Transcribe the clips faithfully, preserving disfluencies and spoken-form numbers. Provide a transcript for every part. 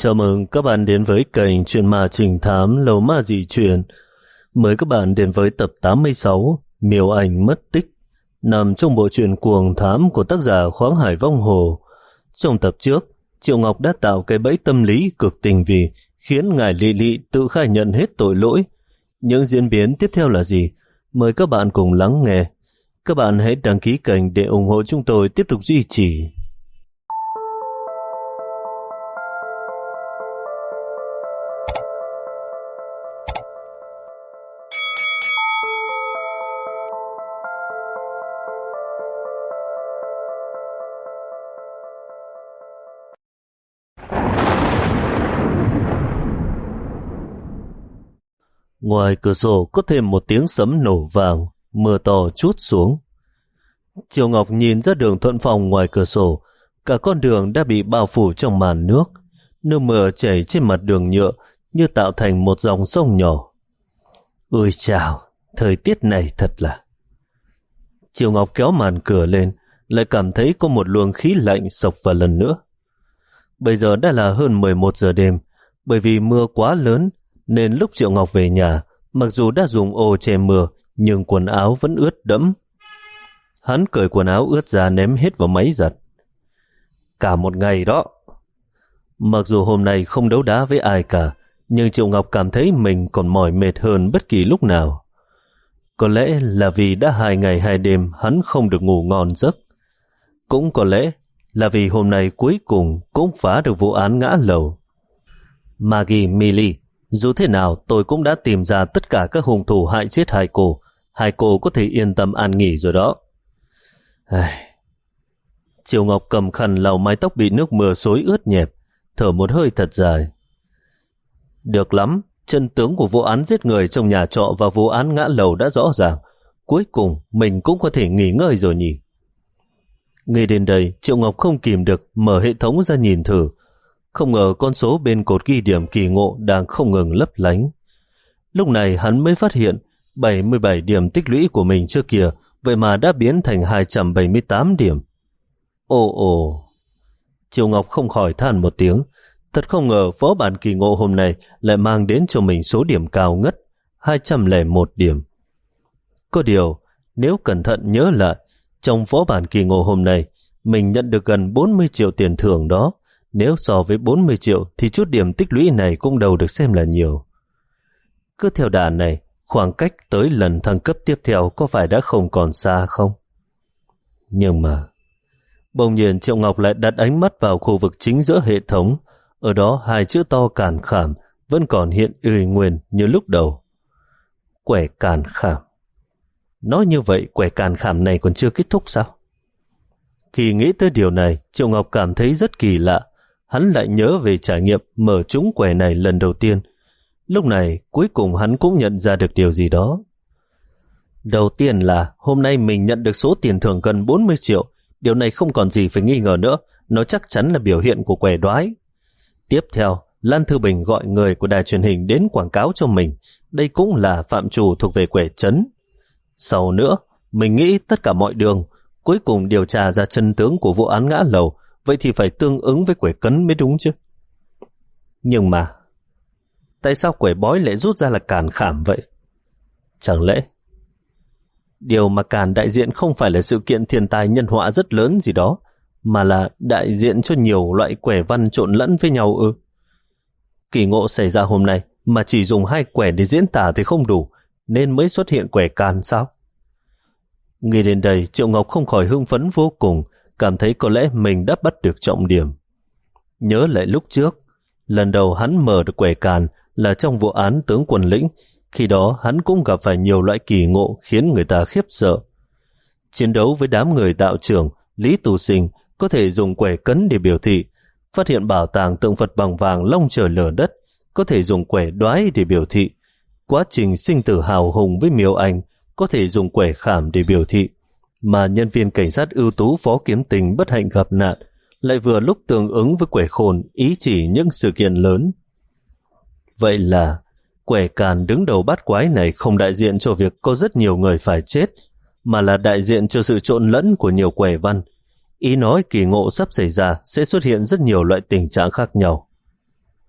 Chào mừng các bạn đến với kênh Chuyện Ma Trình Thám Lầu Ma Dị Chuyện. Mời các bạn đến với tập tám mươi sáu Miêu Anh Mất Tích, nằm trong bộ truyện Cuồng Thám của tác giả Khoáng Hải Vong Hồ. Trong tập trước, Triệu Ngọc đã tạo cái bẫy tâm lý cực tinh vi, khiến ngài Lị Lị tự khai nhận hết tội lỗi. Những diễn biến tiếp theo là gì? Mời các bạn cùng lắng nghe. Các bạn hãy đăng ký kênh để ủng hộ chúng tôi tiếp tục duy trì. Ngoài cửa sổ có thêm một tiếng sấm nổ vàng, mưa to trút xuống. Triệu Ngọc nhìn ra đường Thuận Phong ngoài cửa sổ, cả con đường đã bị bao phủ trong màn nước. Nước mưa chảy trên mặt đường nhựa như tạo thành một dòng sông nhỏ. Ôi chào, thời tiết này thật là... Triệu Ngọc kéo màn cửa lên, lại cảm thấy có một luồng khí lạnh xộc vào lần nữa. Bây giờ đã là hơn mười một giờ đêm, bởi vì mưa quá lớn, nên lúc Triệu Ngọc về nhà, mặc dù đã dùng ô che mưa, nhưng quần áo vẫn ướt đẫm. Hắn cởi quần áo ướt ra ném hết vào máy giặt. Cả một ngày đó. Mặc dù hôm nay không đấu đá với ai cả, nhưng Triệu Ngọc cảm thấy mình còn mỏi mệt hơn bất kỳ lúc nào. Có lẽ là vì đã hai ngày hai đêm hắn không được ngủ ngon giấc. Cũng có lẽ là vì hôm nay cuối cùng cũng phá được vụ án ngã lầu. Maggie, Millie, dù thế nào tôi cũng đã tìm ra tất cả các hung thủ hại chết hai cô. Hai cô có thể yên tâm an nghỉ rồi đó. Ai... Triệu Ngọc cầm khăn lau mái tóc bị nước mưa xối ướt nhẹp, thở một hơi thật dài. Được lắm, chân tướng của vụ án giết người trong nhà trọ và vụ án ngã lầu đã rõ ràng. Cuối cùng mình cũng có thể nghỉ ngơi rồi nhỉ. Ngay đến đây, Triệu Ngọc không kìm được mở hệ thống ra nhìn thử. Không ngờ con số bên cột ghi điểm kỳ ngộ đang không ngừng lấp lánh. Lúc này hắn mới phát hiện bảy mươi bảy điểm tích lũy của mình trước kia vậy mà đã biến thành hai trăm bảy mươi tám điểm. Ồ ồ, Triệu Ngọc không khỏi than một tiếng. Thật không ngờ phó bản kỳ ngộ hôm nay lại mang đến cho mình số điểm cao ngất, hai trăm lẻ một điểm. Có điều, nếu cẩn thận nhớ lại, trong phó bản kỳ ngộ hôm nay, mình nhận được gần bốn mươi triệu tiền thưởng đó. Nếu so với bốn mươi triệu thì chút điểm tích lũy này cũng đâu được xem là nhiều. Cứ theo đà này, khoảng cách tới lần thăng cấp tiếp theo có phải đã không còn xa không? Nhưng mà... Bỗng nhiên Triệu Ngọc lại đặt ánh mắt vào khu vực chính giữa hệ thống. Ở đó hai chữ to Càn Khảm vẫn còn hiện uy nguyên như lúc đầu. Quẻ Càn Khảm. Nói như vậy quẻ Càn Khảm này còn chưa kết thúc sao? Khi nghĩ tới điều này, Triệu Ngọc cảm thấy rất kỳ lạ. Hắn lại nhớ về trải nghiệm mở trúng quẻ này lần đầu tiên. Lúc này, cuối cùng hắn cũng nhận ra được điều gì đó. Đầu tiên là hôm nay mình nhận được số tiền thưởng gần bốn mươi triệu. Điều này không còn gì phải nghi ngờ nữa. Nó chắc chắn là biểu hiện của quẻ đoái. Tiếp theo, Lan Thư Bình gọi người của đài truyền hình đến quảng cáo cho mình. Đây cũng là phạm trù thuộc về quẻ trấn. Sau nữa, mình nghĩ tất cả mọi đường cuối cùng điều tra ra chân tướng của vụ án ngã lầu, vậy thì phải tương ứng với quẻ cấn mới đúng chứ. Nhưng mà, tại sao quẻ bói lại rút ra là Càn Khảm vậy? Chẳng lẽ, điều mà Càn đại diện không phải là sự kiện thiên tai nhân họa rất lớn gì đó, mà là đại diện cho nhiều loại quẻ văn trộn lẫn với nhau ư? Kỳ ngộ xảy ra hôm nay mà chỉ dùng hai quẻ để diễn tả thì không đủ, nên mới xuất hiện quẻ Càn sao? Nghĩ đến đây, Triệu Ngọc không khỏi hưng phấn vô cùng, cảm thấy có lẽ mình đã bắt được trọng điểm. Nhớ lại lúc trước, lần đầu hắn mở được quẻ Càn là trong vụ án tướng Quân Lĩnh, khi đó hắn cũng gặp phải nhiều loại kỳ ngộ khiến người ta khiếp sợ. Chiến đấu với đám người đạo trưởng, Lý Tù Sinh có thể dùng quẻ cấn để biểu thị, phát hiện bảo tàng tượng Phật bằng vàng long trời lở đất, có thể dùng quẻ đoái để biểu thị, quá trình sinh tử hào hùng với Miêu Anh có thể dùng quẻ khảm để biểu thị, mà nhân viên cảnh sát ưu tú Phó Kiếm Tình bất hạnh gặp nạn lại vừa lúc tương ứng với quẻ khôn ý chỉ những sự kiện lớn. Vậy là quẻ Càn đứng đầu bát quái này không đại diện cho việc có rất nhiều người phải chết, mà là đại diện cho sự trộn lẫn của nhiều quẻ văn. Ý nói kỳ ngộ sắp xảy ra sẽ xuất hiện rất nhiều loại tình trạng khác nhau.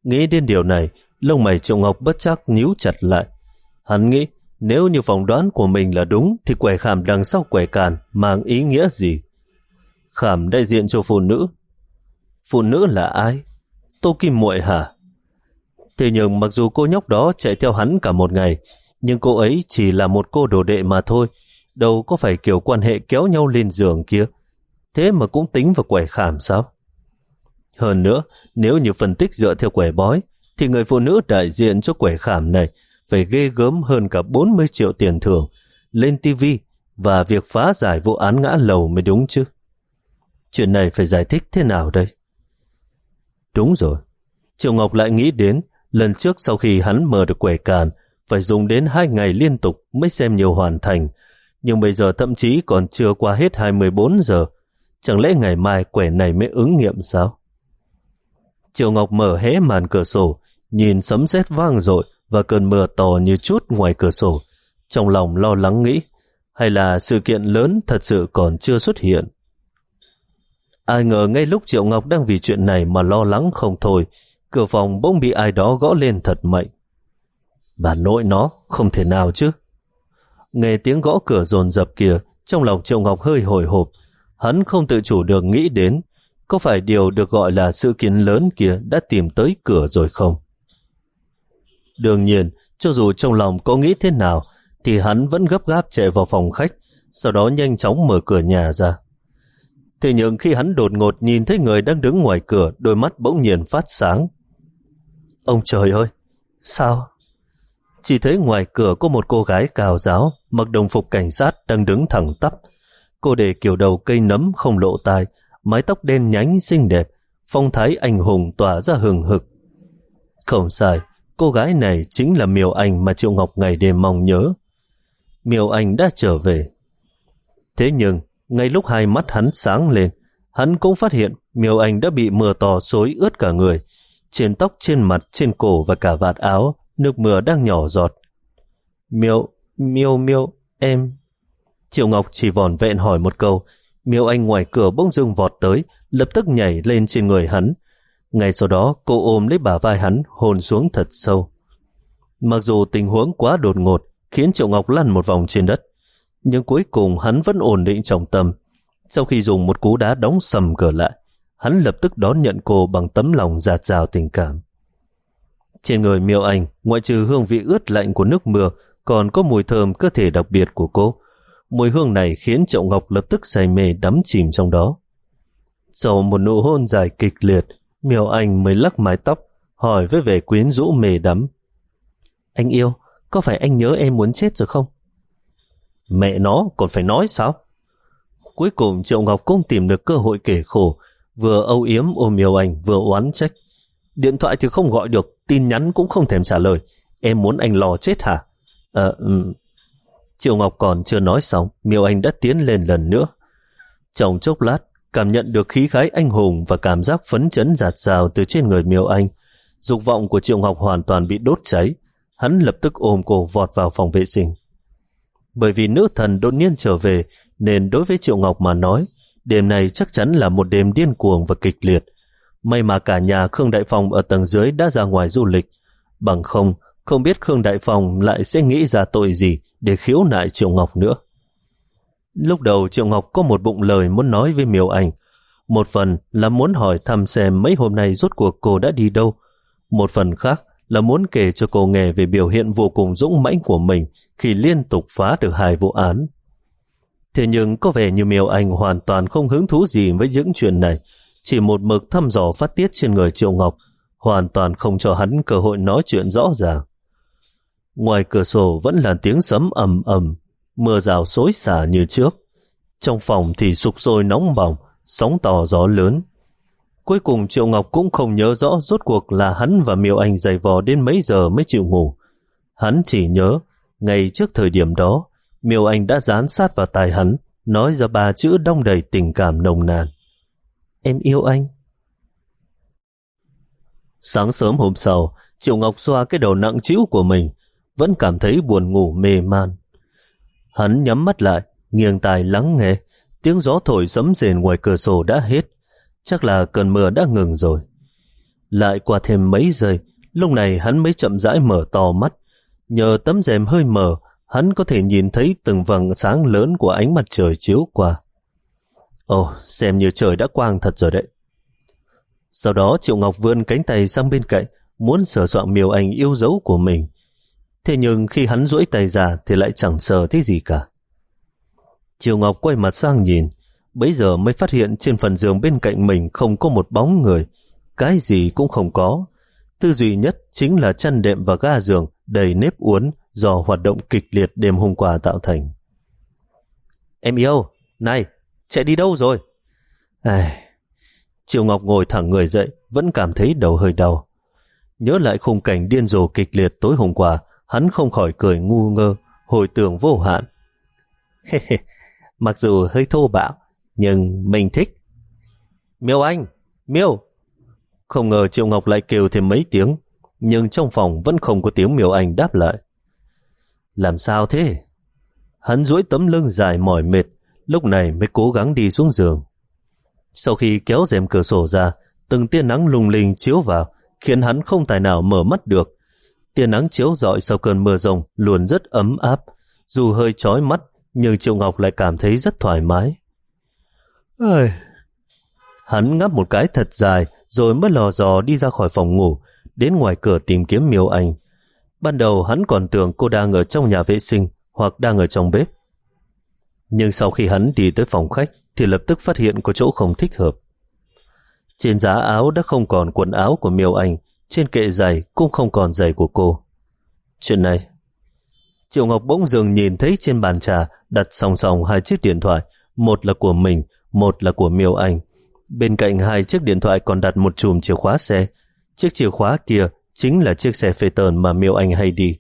Nghĩ đến điều này, lông mày Triệu Ngọc bất giác nhíu chặt lại. Hắn nghĩ, nếu như phỏng đoán của mình là đúng thì quẻ khảm đằng sau quẻ càn mang ý nghĩa gì? Khảm đại diện cho phụ nữ. Phụ nữ là ai? Tô Kim Muội hả? Thế nhưng mặc dù cô nhóc đó chạy theo hắn cả một ngày, nhưng cô ấy chỉ là một cô đồ đệ mà thôi, đâu có phải kiểu quan hệ kéo nhau lên giường kia. Thế mà cũng tính vào quẻ khảm sao? Hơn nữa, nếu như phân tích dựa theo quẻ bói, thì người phụ nữ đại diện cho quẻ khảm này phải ghê gớm hơn cả bốn mươi triệu tiền thưởng, lên tivi và việc phá giải vụ án ngã lầu mới đúng chứ. Chuyện này phải giải thích thế nào đây? Đúng rồi, Triệu Ngọc lại nghĩ đến lần trước sau khi hắn mở được quẻ càn phải dùng đến hai ngày liên tục mới xem nhiều hoàn thành, nhưng bây giờ thậm chí còn chưa qua hết hai mươi bốn giờ. Chẳng lẽ ngày mai quẻ này mới ứng nghiệm sao? Triệu Ngọc mở hé màn cửa sổ, nhìn sấm sét vang dội và cơn mưa to như chút ngoài cửa sổ. Trong lòng lo lắng nghĩ, hay là sự kiện lớn thật sự còn chưa xuất hiện? Ai ngờ ngay lúc Triệu Ngọc đang vì chuyện này mà lo lắng không thôi, cửa phòng bỗng bị ai đó gõ lên thật mạnh. Bà nội nó, không thể nào chứ. Nghe tiếng gõ cửa dồn dập kia, trong lòng Triệu Ngọc hơi hồi hộp. Hắn không tự chủ được nghĩ đến, có phải điều được gọi là sự kiện lớn kia đã tìm tới cửa rồi không? Đương nhiên, cho dù trong lòng có nghĩ thế nào, thì hắn vẫn gấp gáp chạy vào phòng khách, sau đó nhanh chóng mở cửa nhà ra. Thế nhưng khi hắn đột ngột nhìn thấy người đang đứng ngoài cửa, đôi mắt bỗng nhiên phát sáng. Ông trời ơi! Sao? Chỉ thấy ngoài cửa có một cô gái cao ráo, mặc đồng phục cảnh sát đang đứng thẳng tắp. Cô để kiểu đầu cây nấm không lộ tai, mái tóc đen nhánh xinh đẹp, phong thái anh hùng tỏa ra hừng hực. Không sai, cô gái này chính là Miêu Anh mà Triệu Ngọc ngày đêm mong nhớ. Miêu Anh đã trở về. Thế nhưng, ngay lúc hai mắt hắn sáng lên, hắn cũng phát hiện Miêu Anh đã bị mưa to xối ướt cả người. Trên tóc, trên mặt, trên cổ và cả vạt áo, nước mưa đang nhỏ giọt. Miêu, Miêu, Miêu, em... Triệu Ngọc chỉ vỏn vẹn hỏi một câu. Miêu Anh ngoài cửa bỗng dưng vọt tới, lập tức nhảy lên trên người hắn. Ngay sau đó cô ôm lấy bả vai hắn, hôn xuống thật sâu. Mặc dù tình huống quá đột ngột khiến Triệu Ngọc lăn một vòng trên đất, nhưng cuối cùng hắn vẫn ổn định trọng tâm. Sau khi dùng một cú đá đóng sầm cửa lại, hắn lập tức đón nhận cô bằng tấm lòng dạt dào tình cảm. Trên người Miêu Anh, ngoại trừ hương vị ướt lạnh của nước mưa, còn có mùi thơm cơ thể đặc biệt của cô. Mùi hương này khiến Triệu Ngọc lập tức say mê đắm chìm trong đó. Sau một nụ hôn dài kịch liệt, Miêu Anh mới lắc mái tóc, hỏi với vẻ quyến rũ mê đắm. Anh yêu, có phải anh nhớ em muốn chết rồi không? Mẹ nó, còn phải nói sao? Cuối cùng Triệu Ngọc cũng tìm được cơ hội kể khổ, vừa âu yếm ôm Miêu Anh vừa oán trách. Điện thoại thì không gọi được, tin nhắn cũng không thèm trả lời. Em muốn anh lo chết hả? Ờ, um... Triệu Ngọc còn chưa nói xong, Miêu Anh đã tiến lên lần nữa. Trong chốc lát, cảm nhận được khí khái anh hùng và cảm giác phấn chấn dạt dào từ trên người Miêu Anh. Dục vọng của Triệu Ngọc hoàn toàn bị đốt cháy. Hắn lập tức ôm cô vọt vào phòng vệ sinh. Bởi vì nữ thần đột nhiên trở về, nên đối với Triệu Ngọc mà nói, đêm này chắc chắn là một đêm điên cuồng và kịch liệt. May mà cả nhà Khương Đại Phong ở tầng dưới đã ra ngoài du lịch. Bằng không, không biết Khương Đại Phong lại sẽ nghĩ ra tội gì để khiếu nại Triệu Ngọc nữa. Lúc đầu Triệu Ngọc có một bụng lời muốn nói với Miêu Anh. Một phần là muốn hỏi thăm xem mấy hôm nay rốt cuộc cô đã đi đâu. Một phần khác là muốn kể cho cô nghe về biểu hiện vô cùng dũng mãnh của mình khi liên tục phá được hai vụ án. Thế nhưng có vẻ như Miêu Anh hoàn toàn không hứng thú gì với những chuyện này, chỉ một mực thăm dò phát tiết trên người Triệu Ngọc, hoàn toàn không cho hắn cơ hội nói chuyện rõ ràng. Ngoài cửa sổ vẫn là tiếng sấm ầm ầm, mưa rào xối xả như trước. Trong phòng thì sục sôi nóng bỏng, sóng to gió lớn. Cuối cùng Triệu Ngọc cũng không nhớ rõ rốt cuộc là hắn và Miêu Anh giày vò đến mấy giờ mới chịu ngủ. Hắn chỉ nhớ, ngay trước thời điểm đó, Miêu Anh đã dán sát vào tai hắn, nói ra ba chữ đong đầy tình cảm nồng nàn. Em yêu anh. Sáng sớm hôm sau, Triệu Ngọc xoa cái đầu nặng trĩu của mình, vẫn cảm thấy buồn ngủ mê man. Hắn nhắm mắt lại, nghiêng tai lắng nghe, tiếng gió thổi sấm rền ngoài cửa sổ đã hết, chắc là cơn mưa đã ngừng rồi. Lại qua thêm mấy giây, lúc này hắn mới chậm rãi mở to mắt. Nhờ tấm rèm hơi mờ, hắn có thể nhìn thấy từng vầng sáng lớn của ánh mặt trời chiếu qua. Ồ, xem như trời đã quang thật rồi đấy. Sau đó Triệu Ngọc vươn cánh tay sang bên cạnh, muốn sờ soạng miêu anh yêu dấu của mình. Thế nhưng khi hắn duỗi tay ra thì lại chẳng sờ thấy gì cả. Triệu Ngọc quay mặt sang nhìn, bấy giờ mới phát hiện trên phần giường bên cạnh mình không có một bóng người, cái gì cũng không có. Thứ duy nhất chính là chăn đệm và ga giường đầy nếp uốn do hoạt động kịch liệt đêm hôm qua tạo thành. Em yêu, này, chạy đi đâu rồi? Ai... Triệu Ngọc ngồi thẳng người dậy, vẫn cảm thấy đầu hơi đau. Nhớ lại khung cảnh điên rồ kịch liệt tối hôm qua, hắn không khỏi cười ngu ngơ, hồi tưởng vô hạn. Mặc dù hơi thô bạo, nhưng mình thích. Miêu Anh, Miêu! Không ngờ Triệu Ngọc lại kêu thêm mấy tiếng, nhưng trong phòng vẫn không có tiếng Miêu Anh đáp lại. Làm sao thế? Hắn duỗi tấm lưng dài mỏi mệt, lúc này mới cố gắng đi xuống giường. Sau khi kéo rèm cửa sổ ra, từng tia nắng lung linh chiếu vào, khiến hắn không tài nào mở mắt được. Tia nắng chiếu rọi sau cơn mưa rông luôn rất ấm áp, dù hơi chói mắt, nhưng Triệu Ngọc lại cảm thấy rất thoải mái. Ây... Hắn ngáp một cái thật dài, rồi mới lò dò đi ra khỏi phòng ngủ, đến ngoài cửa tìm kiếm Miêu Anh. Ban đầu hắn còn tưởng cô đang ở trong nhà vệ sinh hoặc đang ở trong bếp. Nhưng sau khi hắn đi tới phòng khách thì lập tức phát hiện có chỗ không thích hợp. Trên giá áo đã không còn quần áo của Miêu Anh, trên kệ giày cũng không còn giày của cô. Chuyện này... Triệu Ngọc bỗng dưng nhìn thấy trên bàn trà đặt song song hai chiếc điện thoại, một là của mình, một là của Miêu Anh. Bên cạnh hai chiếc điện thoại còn đặt một chùm chìa khóa xe. Chiếc chìa khóa kia chính là chiếc xe Phaeton mà Miêu Anh hay đi.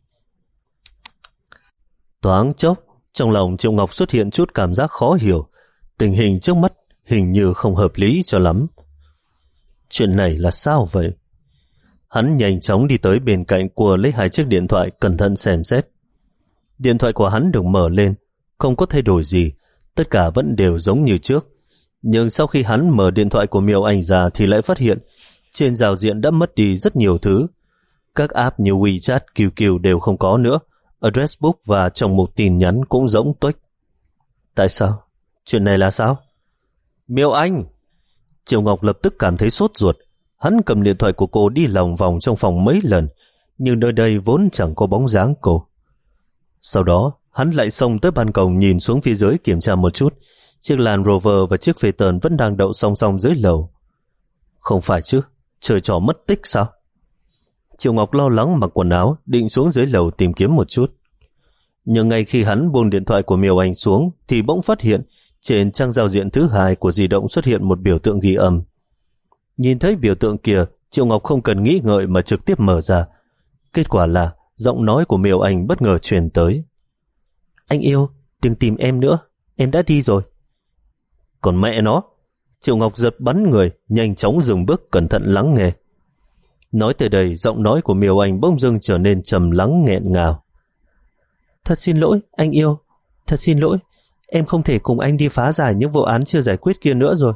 Thoáng chốc, trong lòng Triệu Ngọc xuất hiện chút cảm giác khó hiểu. Tình hình trước mắt hình như không hợp lý cho lắm. Chuyện này là sao vậy? Hắn nhanh chóng đi tới bên cạnh của lấy hai chiếc điện thoại, cẩn thận xem xét. Điện thoại của hắn được mở lên, không có thay đổi gì, tất cả vẫn đều giống như trước. Nhưng sau khi hắn mở điện thoại của Miêu Anh ra thì lại phát hiện trên giao diện đã mất đi rất nhiều thứ. Các app như WeChat, quy quy đều không có nữa, address book và trong một tin nhắn cũng rỗng tuếch. Tại sao? Chuyện này là sao? Miêu Anh! Triệu Ngọc lập tức cảm thấy sốt ruột. Hắn cầm điện thoại của cô đi lòng vòng trong phòng mấy lần, nhưng nơi đây vốn chẳng có bóng dáng cô. Sau đó, hắn lại xông tới ban công nhìn xuống phía dưới kiểm tra một chút. Chiếc Land Rover và chiếc Phaeton vẫn đang đậu song song dưới lầu. Không phải chứ, trời trò mất tích sao? Triệu Ngọc lo lắng mặc quần áo, định xuống dưới lầu tìm kiếm một chút. Nhưng ngay khi hắn buông điện thoại của Miêu Anh xuống, thì bỗng phát hiện trên trang giao diện thứ hai của di động xuất hiện một biểu tượng ghi âm. Nhìn thấy biểu tượng kia, Triệu Ngọc không cần nghĩ ngợi mà trực tiếp mở ra. Kết quả là giọng nói của Miêu Anh bất ngờ truyền tới. Anh yêu, đừng tìm em nữa, em đã đi rồi. Còn mẹ nó! Triệu Ngọc giật bắn người, nhanh chóng dừng bước cẩn thận lắng nghe. Nói tới đây, giọng nói của Miêu Anh bỗng dưng trở nên trầm lắng nghẹn ngào. Thật xin lỗi, anh yêu. Thật xin lỗi, em không thể cùng anh đi phá giải những vụ án chưa giải quyết kia nữa rồi.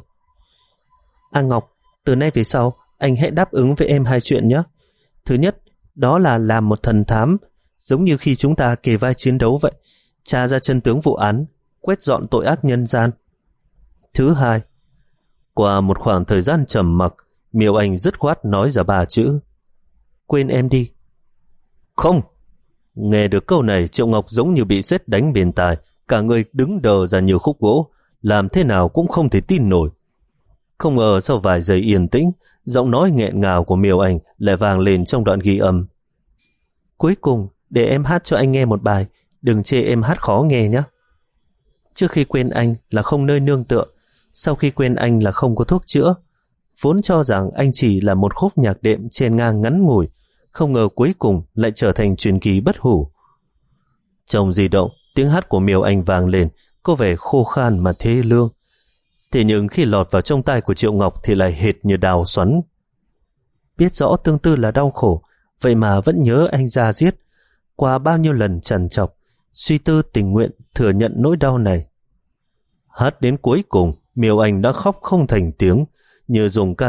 À Ngọc, từ nay về sau, anh hãy đáp ứng với em hai chuyện nhé. Thứ nhất, đó là làm một thần thám, giống như khi chúng ta kề vai chiến đấu vậy, tra ra chân tướng vụ án, quét dọn tội ác nhân gian. Thứ hai, qua một khoảng thời gian trầm mặc, Miêu Anh dứt khoát nói ra ba chữ. Quên em đi. Không! Nghe được câu này, Triệu Ngọc giống như bị sét đánh bên tai, cả người đứng đờ ra như khúc gỗ, làm thế nào cũng không thể tin nổi. Không ngờ sau vài giây yên tĩnh, giọng nói nghẹn ngào của Miêu Anh lại vang lên trong đoạn ghi âm. Cuối cùng, để em hát cho anh nghe một bài, đừng chê em hát khó nghe nhé. Trước khi quên anh là không nơi nương tựa, sau khi quên anh là không có thuốc chữa. Vốn cho rằng anh chỉ là một khúc nhạc đệm trên ngang ngắn ngủi, không ngờ cuối cùng lại trở thành truyền kỳ bất hủ. Trong di động, tiếng hát của Miêu Anh vang lên, có vẻ khô khan mà thê lương. Thế nhưng khi lọt vào trong tai của Triệu Ngọc thì lại hệt như đào xoắn. Biết rõ tương tư là đau khổ, vậy mà vẫn nhớ anh ra giết. Qua bao nhiêu lần trằn trọc, suy tư tình nguyện thừa nhận nỗi đau này. Hát đến cuối cùng, Miêu Anh đã khóc không thành tiếng, như dùng ca từ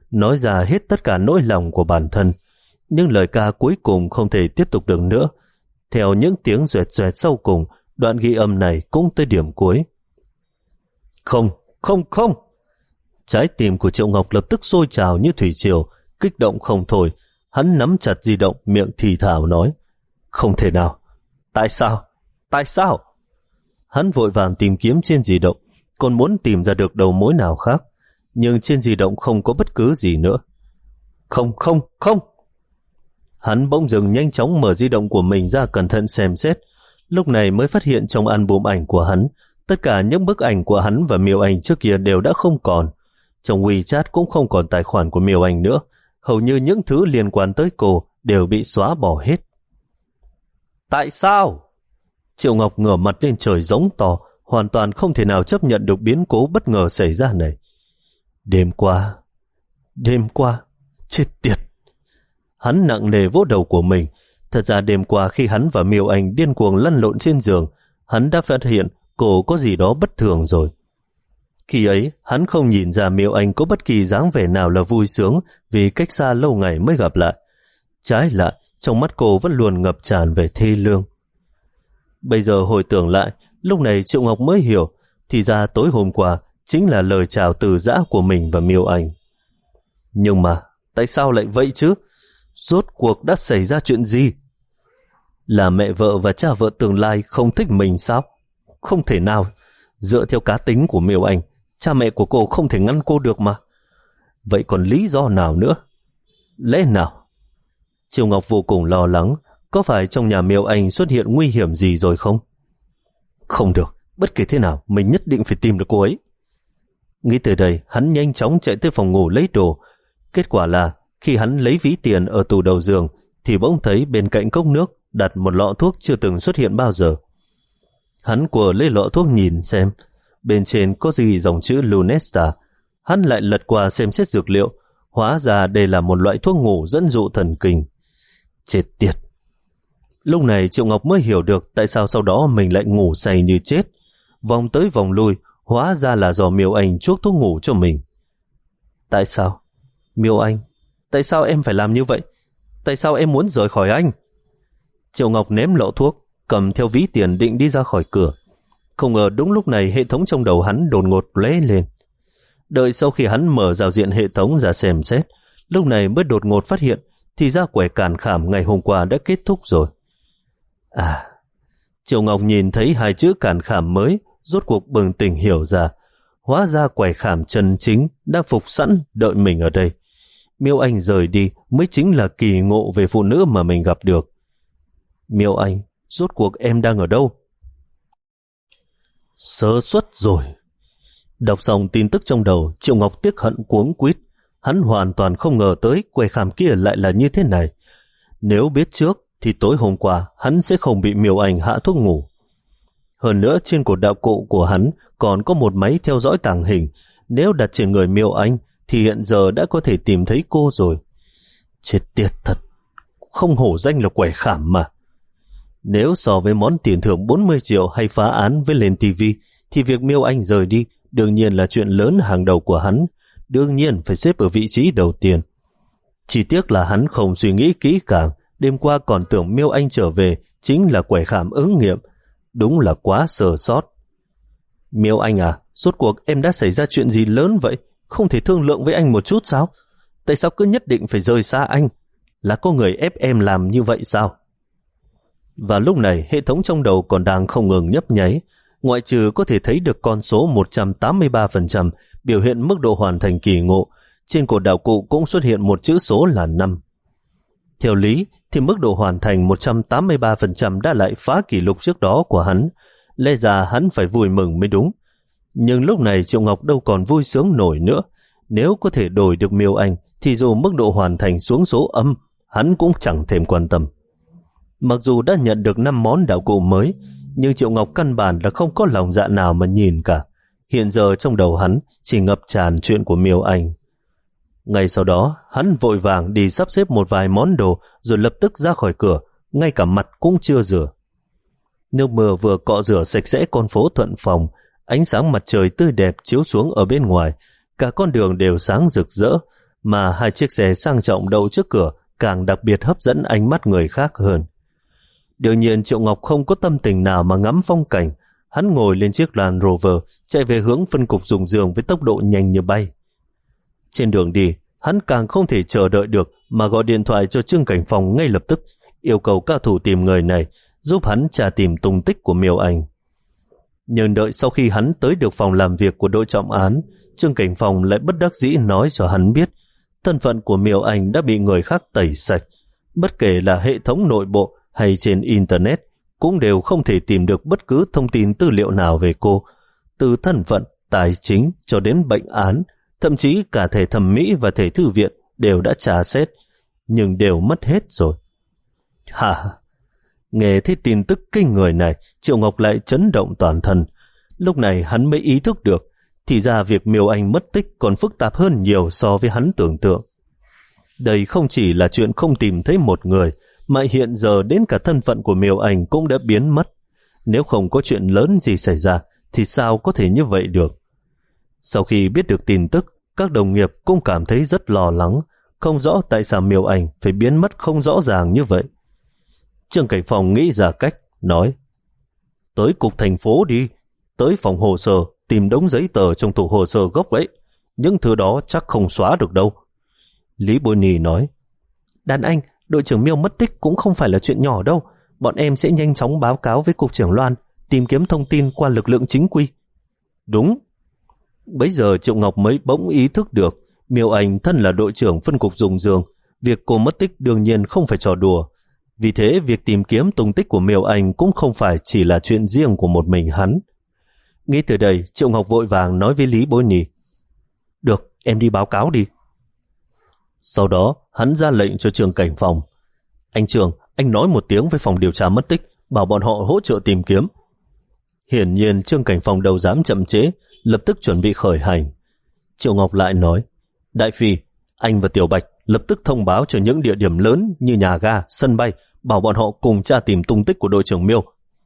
nói ra hết tất cả nỗi lòng của bản thân. Nhưng lời ca cuối cùng không thể tiếp tục được nữa. Theo những tiếng duẹt duẹt sau cùng, đoạn ghi âm này cũng tới điểm cuối. Không, không, không! Trái tim của Triệu Ngọc lập tức sôi trào như thủy triều, kích động không thôi. Hắn nắm chặt di động, miệng thì thào nói: không thể nào! Tại sao? Tại sao? Hắn vội vàng tìm kiếm trên di động, còn muốn tìm ra được đầu mối nào khác, nhưng trên di động không có bất cứ gì nữa. Không, không, không! Hắn bỗng dừng nhanh chóng mở di động của mình ra cẩn thận xem xét, lúc này mới phát hiện trong album ảnh của hắn, tất cả những bức ảnh của hắn và Miêu Anh trước kia đều đã không còn. Trong WeChat cũng không còn tài khoản của Miêu Anh nữa, hầu như những thứ liên quan tới cô đều bị xóa bỏ hết. Tại sao? Triệu Ngọc ngửa mặt lên trời giống to, hoàn toàn không thể nào chấp nhận được biến cố bất ngờ xảy ra này. Đêm qua, đêm qua, chết tiệt! Hắn nặng nề vỗ đầu của mình. Thật ra đêm qua khi hắn và Miêu Anh điên cuồng lăn lộn trên giường, hắn đã phát hiện cô có gì đó bất thường rồi. Khi ấy, hắn không nhìn ra Miêu Anh có bất kỳ dáng vẻ nào là vui sướng vì cách xa lâu ngày mới gặp lại. Trái lại, trong mắt cô vẫn luôn ngập tràn về thê lương. Bây giờ hồi tưởng lại, lúc này Triệu Ngọc mới hiểu, thì ra tối hôm qua chính là lời chào từ giã của mình và Miêu Anh. Nhưng mà, tại sao lại vậy chứ? Rốt cuộc đã xảy ra chuyện gì? Là mẹ vợ và cha vợ tương lai không thích mình sao? Không thể nào. Dựa theo cá tính của Miêu Anh, cha mẹ của cô không thể ngăn cô được mà. Vậy còn lý do nào nữa? Lẽ nào? Triệu Ngọc vô cùng lo lắng, có phải trong nhà Miêu Anh xuất hiện nguy hiểm gì rồi không? Không được, bất kể thế nào, mình nhất định phải tìm được cô ấy. Nghĩ tới đây, hắn nhanh chóng chạy tới phòng ngủ lấy đồ. Kết quả là, khi hắn lấy ví tiền ở tủ đầu giường, thì bỗng thấy bên cạnh cốc nước đặt một lọ thuốc chưa từng xuất hiện bao giờ. Hắn quờ lấy lọ thuốc nhìn xem, bên trên có gì dòng chữ Lunesta. Hắn lại lật qua xem xét dược liệu, hóa ra đây là một loại thuốc ngủ dẫn dụ thần kinh. Chết tiệt! Lúc này Triệu Ngọc mới hiểu được tại sao sau đó mình lại ngủ say như chết. Vòng tới vòng lui, hóa ra là do Miêu Anh chuốc thuốc ngủ cho mình. Tại sao? Miêu Anh, tại sao em phải làm như vậy? Tại sao em muốn rời khỏi anh? Triệu Ngọc ném lọ thuốc, cầm theo ví tiền định đi ra khỏi cửa. Không ngờ đúng lúc này hệ thống trong đầu hắn đột ngột lóe lên. Đợi sau khi hắn mở giao diện hệ thống ra xem xét, lúc này mới đột ngột phát hiện thì ra quẻ càn khảm ngày hôm qua đã kết thúc rồi. À, Triệu Ngọc nhìn thấy hai chữ càn khảm mới, rốt cuộc bừng tỉnh hiểu ra. Hóa ra quẻ khảm chân chính đã phục sẵn đợi mình ở đây. Miêu Anh rời đi mới chính là kỳ ngộ về phụ nữ mà mình gặp được. Miêu Anh, rốt cuộc em đang ở đâu? Sơ suất rồi. Đọc xong tin tức trong đầu, Triệu Ngọc tiếc hận cuống quýt. Hắn hoàn toàn không ngờ tới quẻ khảm kia lại là như thế này. Nếu biết trước thì tối hôm qua hắn sẽ không bị Miêu Anh hạ thuốc ngủ. Hơn nữa trên cột đạo cụ của hắn còn có một máy theo dõi tàng hình. Nếu đặt trên người Miêu Anh thì hiện giờ đã có thể tìm thấy cô rồi. Chết tiệt thật, không hổ danh là quẻ khảm mà. Nếu so với món tiền thưởng bốn mươi triệu hay phá án với lên ti vi thì việc Miêu Anh rời đi đương nhiên là chuyện lớn hàng đầu của hắn, đương nhiên phải xếp ở vị trí đầu tiên. Chỉ tiếc là hắn không suy nghĩ kỹ càng, đêm qua còn tưởng Miêu Anh trở về chính là quẻ khảm ứng nghiệm, đúng là quá sơ sót. Miêu Anh à, rốt cuộc em đã xảy ra chuyện gì lớn vậy? Không thể thương lượng với anh một chút sao? Tại sao cứ nhất định phải rời xa anh? Là có người ép em làm như vậy sao? Và lúc này hệ thống trong đầu còn đang không ngừng nhấp nháy, ngoại trừ có thể thấy được con số một trăm tám mươi ba phần trăm biểu hiện mức độ hoàn thành kỳ ngộ, trên cột đạo cụ cũng xuất hiện một chữ số là năm. Theo lý thì mức độ hoàn thành một trăm tám mươi ba phần trăm đã lại phá kỷ lục trước đó của hắn, lẽ ra hắn phải vui mừng mới đúng. Nhưng lúc này Triệu Ngọc đâu còn vui sướng nổi nữa. Nếu có thể đổi được Miêu Anh thì dù mức độ hoàn thành xuống số âm, hắn cũng chẳng thèm quan tâm. Mặc dù đã nhận được năm món đạo cụ mới, nhưng Triệu Ngọc căn bản là không có lòng dạ nào mà nhìn cả. Hiện giờ trong đầu hắn chỉ ngập tràn chuyện của Miêu Anh. Ngay sau đó, hắn vội vàng đi sắp xếp một vài món đồ rồi lập tức ra khỏi cửa, ngay cả mặt cũng chưa rửa. Nước mưa vừa cọ rửa sạch sẽ con phố Thuận Phòng, ánh sáng mặt trời tươi đẹp chiếu xuống ở bên ngoài, cả con đường đều sáng rực rỡ, mà hai chiếc xe sang trọng đậu trước cửa càng đặc biệt hấp dẫn ánh mắt người khác hơn. Đương nhiên Triệu Ngọc không có tâm tình nào mà ngắm phong cảnh. Hắn ngồi lên chiếc Land Rover chạy về hướng phân cục Dùng Dương với tốc độ nhanh như bay. Trên đường đi, hắn càng không thể chờ đợi được mà gọi điện thoại cho Trương Cảnh Phong ngay lập tức, yêu cầu cao thủ tìm người này giúp hắn tra tìm tung tích của Miêu Anh. Nhưng đợi sau khi hắn tới được phòng làm việc của đội trọng án, Trương Cảnh Phong lại bất đắc dĩ nói cho hắn biết thân phận của Miêu Anh đã bị người khác tẩy sạch. Bất kể là hệ thống nội bộ hay trên Internet, cũng đều không thể tìm được bất cứ thông tin tư liệu nào về cô, từ thân phận, tài chính cho đến bệnh án, thậm chí cả thẻ thẩm mỹ và thẻ thư viện đều đã tra xét, nhưng đều mất hết rồi. Hả? Nghe thấy tin tức kinh người này, Triệu Ngọc lại chấn động toàn thân. Lúc này hắn mới ý thức được, thì ra việc Miêu Anh mất tích còn phức tạp hơn nhiều so với hắn tưởng tượng. Đây không chỉ là chuyện không tìm thấy một người, mà hiện giờ đến cả thân phận của Miêu Anh cũng đã biến mất. Nếu không có chuyện lớn gì xảy ra, thì sao có thể như vậy được? Sau khi biết được tin tức, các đồng nghiệp cũng cảm thấy rất lo lắng, không rõ tại sao Miêu Anh phải biến mất không rõ ràng như vậy. Trương Cảnh Phong nghĩ ra cách, nói: tới cục thành phố đi, tới phòng hồ sơ, tìm đống giấy tờ trong tủ hồ sơ gốc ấy. Những thứ đó chắc không xóa được đâu. Lý Bôi Nì nói: Đàn anh, đội trưởng Miêu mất tích cũng không phải là chuyện nhỏ đâu. Bọn em sẽ nhanh chóng báo cáo với cục trưởng Loan, tìm kiếm thông tin qua lực lượng chính quy. Đúng. Bấy giờ Triệu Ngọc mới bỗng ý thức được, Miêu Anh thân là đội trưởng phân cục Dùng Dương, việc cô mất tích đương nhiên không phải trò đùa. Vì thế việc tìm kiếm tung tích của Miêu Anh cũng không phải chỉ là chuyện riêng của một mình hắn. Nghĩ từ đây, Triệu Ngọc vội vàng nói với Lý Bôi Nì: Được, em đi báo cáo đi. Sau đó, hắn ra lệnh cho Trương Cảnh Phong: Anh Trương, anh nói một tiếng với phòng điều tra mất tích, bảo bọn họ hỗ trợ tìm kiếm. Hiển nhiên Trương Cảnh Phong đâu dám chậm trễ, lập tức chuẩn bị khởi hành. Triệu Ngọc lại nói: Đại Phi, anh và Tiểu Bạch lập tức thông báo cho những địa điểm lớn như nhà ga, sân bay, bảo bọn họ cùng tra tìm tung tích của đội trưởng Miêu.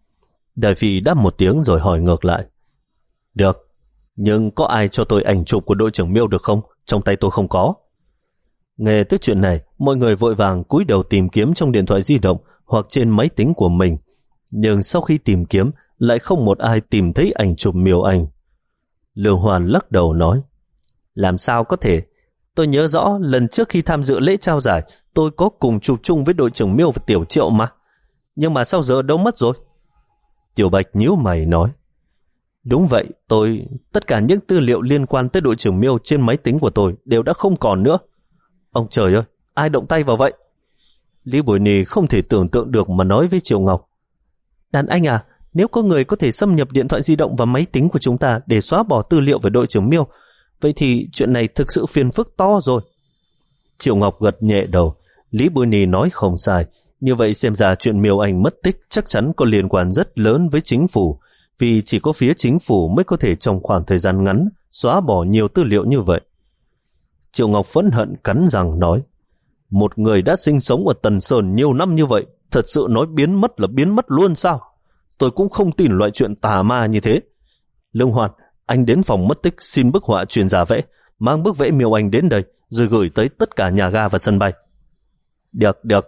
Đại Phi đáp một tiếng rồi hỏi ngược lại: Được, nhưng có ai cho tôi ảnh chụp của đội trưởng Miêu được không? Trong tay tôi không có. Nghe tới chuyện này, mọi người vội vàng cúi đầu tìm kiếm trong điện thoại di động hoặc trên máy tính của mình. Nhưng sau khi tìm kiếm, lại không một ai tìm thấy ảnh chụp Miêu Anh. Lương Hoàn lắc đầu nói: Làm sao có thể? Tôi nhớ rõ lần trước khi tham dự lễ trao giải, tôi có cùng chụp chung với đội trưởng Miêu và Tiểu Triệu mà. Nhưng mà sao giờ đâu mất rồi? Tiểu Bạch nhíu mày nói: Đúng vậy, tôi... tất cả những tư liệu liên quan tới đội trưởng Miêu trên máy tính của tôi đều đã không còn nữa. Ông trời ơi, ai động tay vào vậy? Lý Bồi Nì không thể tưởng tượng được mà nói với Triệu Ngọc: Đàn anh à, nếu có người có thể xâm nhập điện thoại di động và máy tính của chúng ta để xóa bỏ tư liệu về đội trưởng Miêu, vậy thì chuyện này thực sự phiền phức to rồi. Triệu Ngọc gật nhẹ đầu. Lý Bôi Nì nói không sai. Như vậy xem ra chuyện Miêu Anh mất tích chắc chắn có liên quan rất lớn với chính phủ, vì chỉ có phía chính phủ mới có thể trong khoảng thời gian ngắn xóa bỏ nhiều tư liệu như vậy. Triệu Ngọc phẫn hận cắn răng nói: Một người đã sinh sống ở Tần Sơn nhiều năm như vậy, thật sự nói biến mất là biến mất luôn sao? Tôi cũng không tin loại chuyện tà ma như thế. Lương Hoạt, anh đến phòng mất tích xin bức họa chuyên gia vẽ, mang bức vẽ Miêu Anh đến đây, rồi gửi tới tất cả nhà ga và sân bay. Được, được.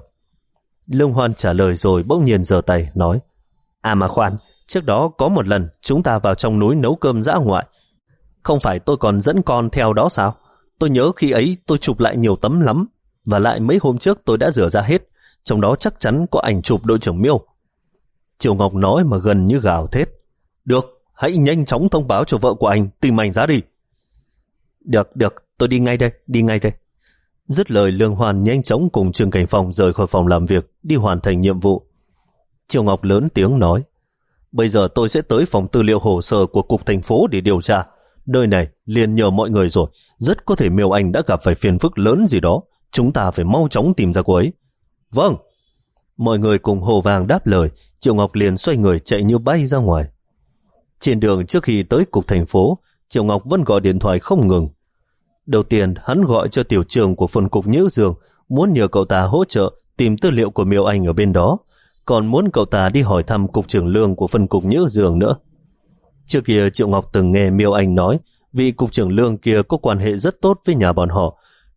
Lương Hoan trả lời rồi bỗng nhiên giơ tay, nói: À mà khoan, trước đó có một lần chúng ta vào trong núi nấu cơm dã ngoại. Không phải tôi còn dẫn con theo đó sao? Tôi nhớ khi ấy tôi chụp lại nhiều tấm lắm, và lại mấy hôm trước tôi đã rửa ra hết, trong đó chắc chắn có ảnh chụp đội trưởng Miêu. Triệu Ngọc nói mà gần như gào thét: Được, hãy nhanh chóng thông báo cho vợ của anh tìm ảnh ra đi. Được, được, tôi đi ngay đây, đi ngay đây. Dứt lời, Lương Hoàn nhanh chóng cùng Trương Cảnh Phong rời khỏi phòng làm việc, đi hoàn thành nhiệm vụ. Triệu Ngọc lớn tiếng nói: Bây giờ tôi sẽ tới phòng tư liệu hồ sơ của cục thành phố để điều tra. Nơi này liền nhờ mọi người rồi, rất có thể Miêu Anh đã gặp phải phiền phức lớn gì đó. Chúng ta phải mau chóng tìm ra cô ấy. Vâng. Mọi người cùng hô vàng đáp lời. Triệu Ngọc liền xoay người chạy như bay ra ngoài. Trên đường trước khi tới cục thành phố, Triệu Ngọc vẫn gọi điện thoại không ngừng. Đầu tiên hắn gọi cho tiểu trưởng của phân cục Nhữ Dương, muốn nhờ cậu ta hỗ trợ tìm tư liệu của Miêu Anh ở bên đó, còn muốn cậu ta đi hỏi thăm cục trưởng Lương của phân cục Nhữ Dương nữa. Trước kia Triệu Ngọc từng nghe Miêu Anh nói vị cục trưởng Lương kia có quan hệ rất tốt với nhà bọn họ,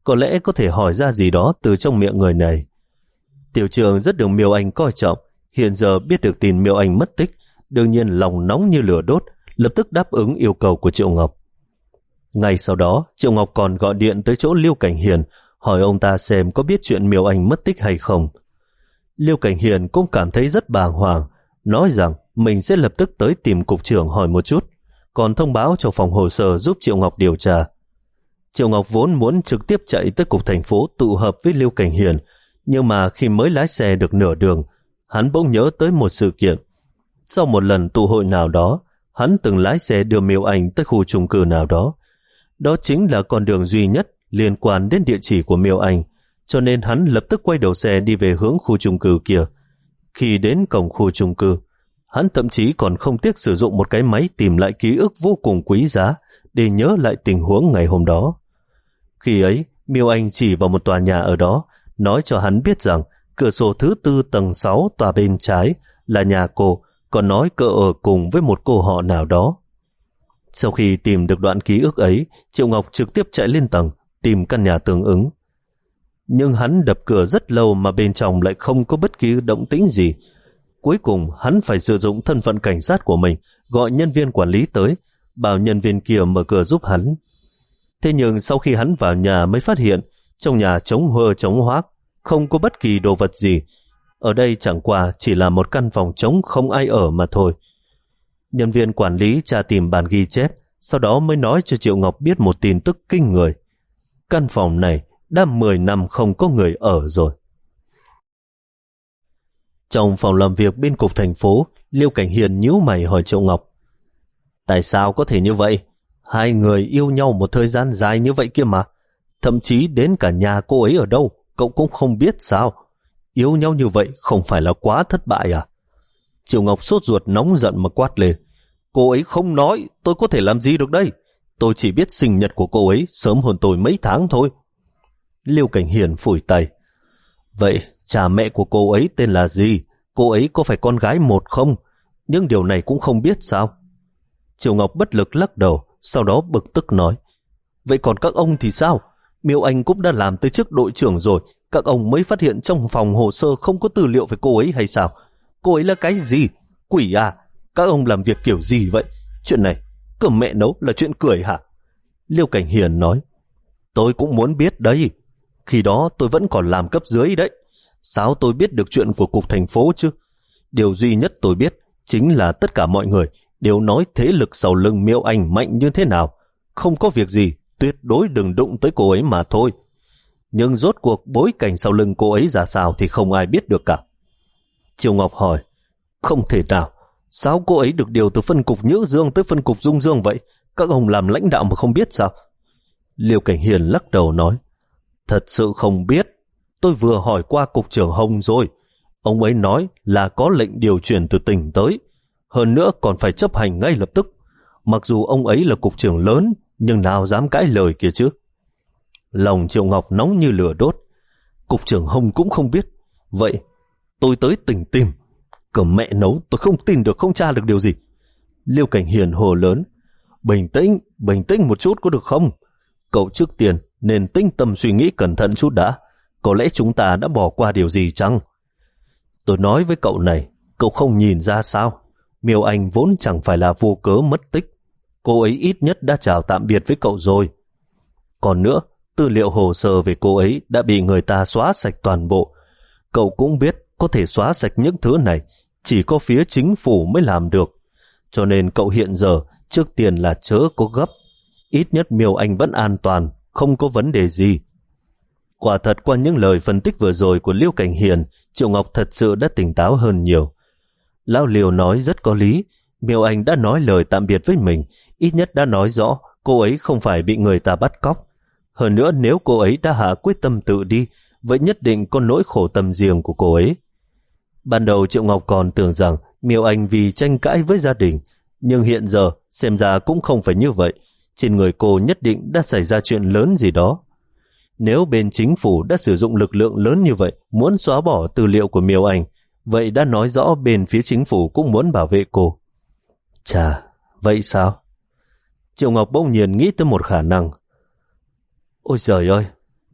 có lẽ có thể hỏi ra gì đó từ trong miệng người này. Tiểu Trường rất được Miêu Anh coi trọng, hiện giờ biết được tin Miêu Anh mất tích, đương nhiên lòng nóng như lửa đốt, lập tức đáp ứng yêu cầu của Triệu Ngọc. Ngay sau đó, Triệu Ngọc còn gọi điện tới chỗ Liêu Cảnh Hiền, hỏi ông ta xem có biết chuyện Miêu Anh mất tích hay không. Liêu Cảnh Hiền cũng cảm thấy rất bàng hoàng, nói rằng mình sẽ lập tức tới tìm cục trưởng hỏi một chút, còn thông báo cho phòng hồ sơ giúp Triệu Ngọc điều tra. Triệu Ngọc vốn muốn trực tiếp chạy tới cục thành phố tụ hợp với Liêu Cảnh Hiền, nhưng mà khi mới lái xe được nửa đường, hắn bỗng nhớ tới một sự kiện. Sau một lần tụ hội nào đó, hắn từng lái xe đưa Miêu Anh tới khu chung cư nào đó. Đó chính là con đường duy nhất liên quan đến địa chỉ của Miêu Anh, cho nên hắn lập tức quay đầu xe đi về hướng khu chung cư kia. Khi đến cổng khu chung cư, hắn thậm chí còn không tiếc sử dụng một cái máy tìm lại ký ức vô cùng quý giá để nhớ lại tình huống ngày hôm đó. Khi ấy, Miêu Anh chỉ vào một tòa nhà ở đó, nói cho hắn biết rằng cửa sổ thứ tư tầng sáu tòa bên trái là nhà cô, còn nói cậu ở cùng với một cô họ nào đó. Sau khi tìm được đoạn ký ức ấy, Triệu Ngọc trực tiếp chạy lên tầng, tìm căn nhà tương ứng. Nhưng hắn đập cửa rất lâu mà bên trong lại không có bất kỳ động tĩnh gì. Cuối cùng hắn phải sử dụng thân phận cảnh sát của mình, gọi nhân viên quản lý tới, bảo nhân viên kia mở cửa giúp hắn. Thế nhưng sau khi hắn vào nhà mới phát hiện, trong nhà trống huơ trống hoác, không có bất kỳ đồ vật gì. Ở đây chẳng qua chỉ là một căn phòng trống không ai ở mà thôi. Nhân viên quản lý tra tìm bản ghi chép, sau đó mới nói cho Triệu Ngọc biết một tin tức kinh người. Căn phòng này đã mười năm không có người ở rồi. Trong phòng làm việc bên cục thành phố, Liêu Cảnh Hiền nhíu mày hỏi Triệu Ngọc: tại sao có thể như vậy? Hai người yêu nhau một thời gian dài như vậy kia mà. Thậm chí đến cả nhà cô ấy ở đâu, cậu cũng không biết sao? Yêu nhau như vậy không phải là quá thất bại à? Triệu Ngọc sốt ruột nóng giận mà quát lên: cô ấy không nói, tôi có thể làm gì được đây? Tôi chỉ biết sinh nhật của cô ấy sớm hơn tôi mấy tháng thôi. Liêu Cảnh Hiền phủi tay: vậy cha mẹ của cô ấy tên là gì? Cô ấy có phải con gái một không? Nhưng điều này cũng không biết sao? Triệu Ngọc bất lực lắc đầu, sau đó bực tức nói: vậy còn các ông thì sao? Miêu Anh cũng đã làm tới chức đội trưởng rồi, các ông mới phát hiện trong phòng hồ sơ không có tư liệu về cô ấy hay sao? Cô ấy là cái gì? Quỷ à? Các ông làm việc kiểu gì vậy? Chuyện này, cơm mẹ nấu là chuyện cười hả? Liêu Cảnh Hiền nói: tôi cũng muốn biết đấy. Khi đó tôi vẫn còn làm cấp dưới đấy. Sao tôi biết được chuyện của cục thành phố chứ? Điều duy nhất tôi biết chính là tất cả mọi người đều nói thế lực sau lưng Miêu Anh mạnh như thế nào. Không có việc gì, tuyệt đối đừng đụng tới cô ấy mà thôi. Nhưng rốt cuộc bối cảnh sau lưng cô ấy ra sao thì không ai biết được cả. Triệu Ngọc hỏi: không thể nào, sao cô ấy được điều từ phân cục Nhữ Dương tới phân cục Dung Dương vậy? Các ông làm lãnh đạo mà không biết sao? Liêu Cảnh Hiền lắc đầu nói: thật sự không biết. Tôi vừa hỏi qua cục trưởng Hồng rồi. Ông ấy nói là có lệnh điều chuyển từ tỉnh tới. Hơn nữa còn phải chấp hành ngay lập tức. Mặc dù ông ấy là cục trưởng lớn, nhưng nào dám cãi lời kia chứ? Lòng Triệu Ngọc nóng như lửa đốt. Cục trưởng Hồng cũng không biết. Vậy tôi tới tỉnh tìm. Cơm mẹ nấu, tôi không tin được, không tra được điều gì. Liêu Cảnh Hiền hồ lớn: bình tĩnh, bình tĩnh một chút có được không? Cậu trước tiên nên tĩnh tâm suy nghĩ cẩn thận chút đã. Có lẽ chúng ta đã bỏ qua điều gì chăng? Tôi nói với cậu này, cậu không nhìn ra sao? Miêu Anh vốn chẳng phải là vô cớ mất tích. Cô ấy ít nhất đã chào tạm biệt với cậu rồi. Còn nữa, tư liệu hồ sơ về cô ấy đã bị người ta xóa sạch toàn bộ. Cậu cũng biết có thể xóa sạch những thứ này chỉ có phía chính phủ mới làm được. Cho nên cậu hiện giờ trước tiên là chớ có gấp. Ít nhất Miêu Anh vẫn an toàn, không có vấn đề gì. Quả thật qua những lời phân tích vừa rồi của Liêu Cảnh Hiền, Triệu Ngọc thật sự đã tỉnh táo hơn nhiều. Lão Liêu nói rất có lý. Miêu Anh đã nói lời tạm biệt với mình, ít nhất đã nói rõ cô ấy không phải bị người ta bắt cóc. Hơn nữa nếu cô ấy đã hạ quyết tâm tự đi, vậy nhất định có nỗi khổ tâm riêng của cô ấy. Ban đầu Triệu Ngọc còn tưởng rằng Miêu Anh vì tranh cãi với gia đình, nhưng hiện giờ xem ra cũng không phải như vậy. Trên người cô nhất định đã xảy ra chuyện lớn gì đó. Nếu bên chính phủ đã sử dụng lực lượng lớn như vậy muốn xóa bỏ tư liệu của Miêu Anh, vậy đã nói rõ bên phía chính phủ cũng muốn bảo vệ cô. Chà, vậy sao? Triệu Ngọc bỗng nhiên nghĩ tới một khả năng. Ôi giời ơi,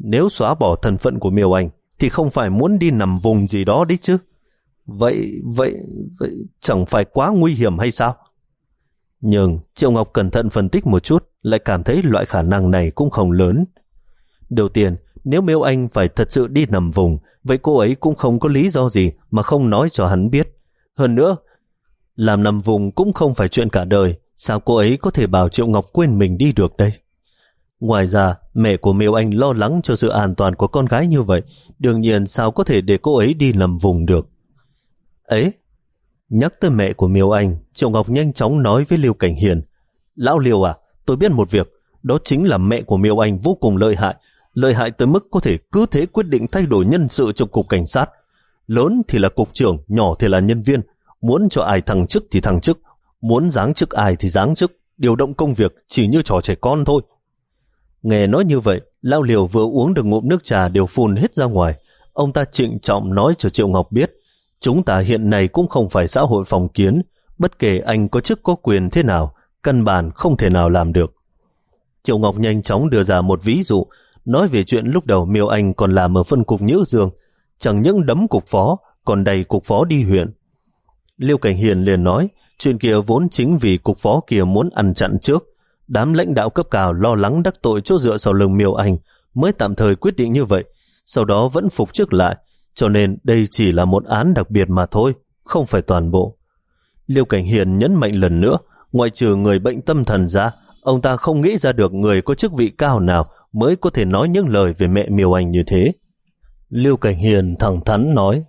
Nếu xóa bỏ thân phận của Miêu Anh thì không phải muốn đi nằm vùng gì đó đấy chứ. Vậy, vậy, vậy chẳng phải quá nguy hiểm hay sao? Nhưng Triệu Ngọc cẩn thận phân tích một chút, lại cảm thấy loại khả năng này cũng không lớn. Đầu tiên, nếu Miêu Anh phải thật sự đi nằm vùng, vậy cô ấy cũng không có lý do gì mà không nói cho hắn biết. Hơn nữa, làm nằm vùng cũng không phải chuyện cả đời, sao cô ấy có thể bảo Triệu Ngọc quên mình đi được đây? Ngoài ra, mẹ của Miêu Anh lo lắng cho sự an toàn của con gái như vậy, đương nhiên sao có thể để cô ấy đi nằm vùng được. Ấy, nhắc tới mẹ của Miêu Anh, Triệu Ngọc nhanh chóng nói với Lưu Cảnh Hiền. Lão Liêu à, tôi biết một việc, đó chính là mẹ của Miêu Anh vô cùng lợi hại, lợi hại tới mức có thể cứ thế quyết định thay đổi nhân sự trong cục cảnh sát. Lớn thì là cục trưởng, nhỏ thì là nhân viên, muốn cho ai thăng chức thì thăng chức, muốn giáng chức ai thì giáng chức, điều động công việc chỉ như trò trẻ con thôi. Nghe nói như vậy, Lão Liều vừa uống được ngụm nước trà đều phun hết ra ngoài. Ông ta trịnh trọng nói cho Triệu Ngọc biết, chúng ta hiện nay cũng không phải xã hội phong kiến, bất kể anh có chức có quyền thế nào, căn bản không thể nào làm được. Triệu Ngọc nhanh chóng đưa ra một ví dụ, nói về chuyện lúc đầu Miêu Anh còn làm ở phân cục Nhữ Dương, chẳng những đấm cục phó, còn đẩy cục phó đi huyện. Liêu Cảnh Hiền liền nói, chuyện kia vốn chính vì cục phó kia muốn ăn chặn trước, đám lãnh đạo cấp cao lo lắng đắc tội chỗ dựa sau lưng Miêu Anh mới tạm thời quyết định như vậy, sau đó vẫn phục chức lại, cho nên đây chỉ là một án đặc biệt mà thôi, không phải toàn bộ. Liêu Cảnh Hiền nhấn mạnh lần nữa, ngoại trừ người bệnh tâm thần ra, ông ta không nghĩ ra được người có chức vị cao nào mới có thể nói những lời về mẹ Miêu Anh như thế. Liêu Cảnh Hiền thẳng thắn nói,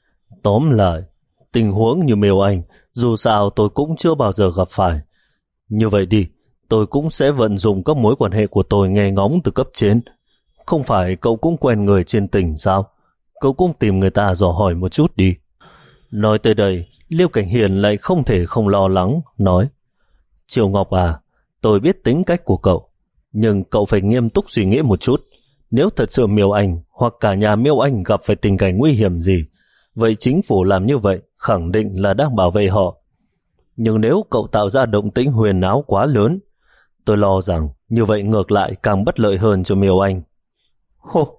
tóm lại, tình huống như Miêu Anh, dù sao tôi cũng chưa bao giờ gặp phải. Như vậy đi, tôi cũng sẽ vận dụng các mối quan hệ của tôi nghe ngóng từ cấp trên. Không phải cậu cũng quen người trên tỉnh sao? Cậu cũng tìm người ta dò hỏi một chút đi. Nói tới đây, Liêu Cảnh Hiền lại không thể không lo lắng, nói, Triệu Ngọc à, tôi biết tính cách của cậu, nhưng cậu phải nghiêm túc suy nghĩ một chút. Nếu thật sự Miêu Anh hoặc cả nhà Miêu Anh gặp phải tình cảnh nguy hiểm gì, vậy chính phủ làm như vậy khẳng định là đang bảo vệ họ. Nhưng nếu cậu tạo ra động tĩnh huyền áo quá lớn, tôi lo rằng như vậy ngược lại càng bất lợi hơn cho Miêu Anh. Hô!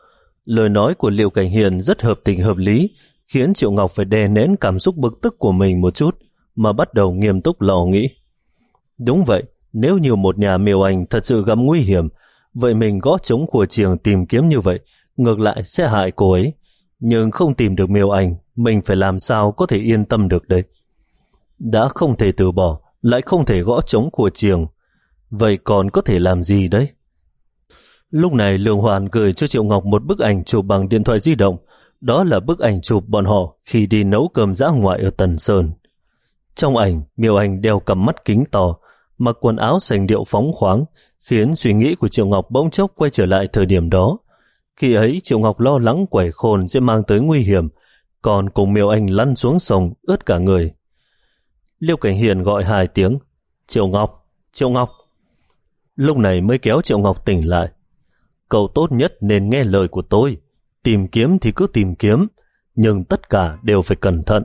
Lời nói của Liêu Cảnh Hiền rất hợp tình hợp lý, khiến Triệu Ngọc phải đè nén cảm xúc bực tức của mình một chút, mà bắt đầu nghiêm túc lo nghĩ. Đúng vậy, nếu như một nhà Miêu Anh thật sự gặp nguy hiểm, vậy mình gõ trống của trường tìm kiếm như vậy, ngược lại sẽ hại cô ấy. Nhưng không tìm được Miêu Anh, mình phải làm sao có thể yên tâm được đấy. Đã không thể từ bỏ, lại không thể gõ trống của trường, vậy còn có thể làm gì đấy? Lúc này Lương Hoàn gửi cho Triệu Ngọc một bức ảnh chụp bằng điện thoại di động. Đó là bức ảnh chụp bọn họ khi đi nấu cơm dã ngoại ở Tần Sơn. Trong ảnh, Miêu Anh đeo cặp mắt kính to, mặc quần áo sành điệu phóng khoáng, khiến suy nghĩ của Triệu Ngọc bỗng chốc quay trở lại thời điểm đó. Khi ấy Triệu Ngọc lo lắng quẩy khôn sẽ mang tới nguy hiểm, còn cùng Miêu Anh lăn xuống sông ướt cả người. Liêu Cảnh Hiền gọi hai tiếng, Triệu Ngọc, Triệu Ngọc. Lúc này mới kéo Triệu Ngọc tỉnh lại. Cậu tốt nhất nên nghe lời của tôi, tìm kiếm thì cứ tìm kiếm, nhưng tất cả đều phải cẩn thận.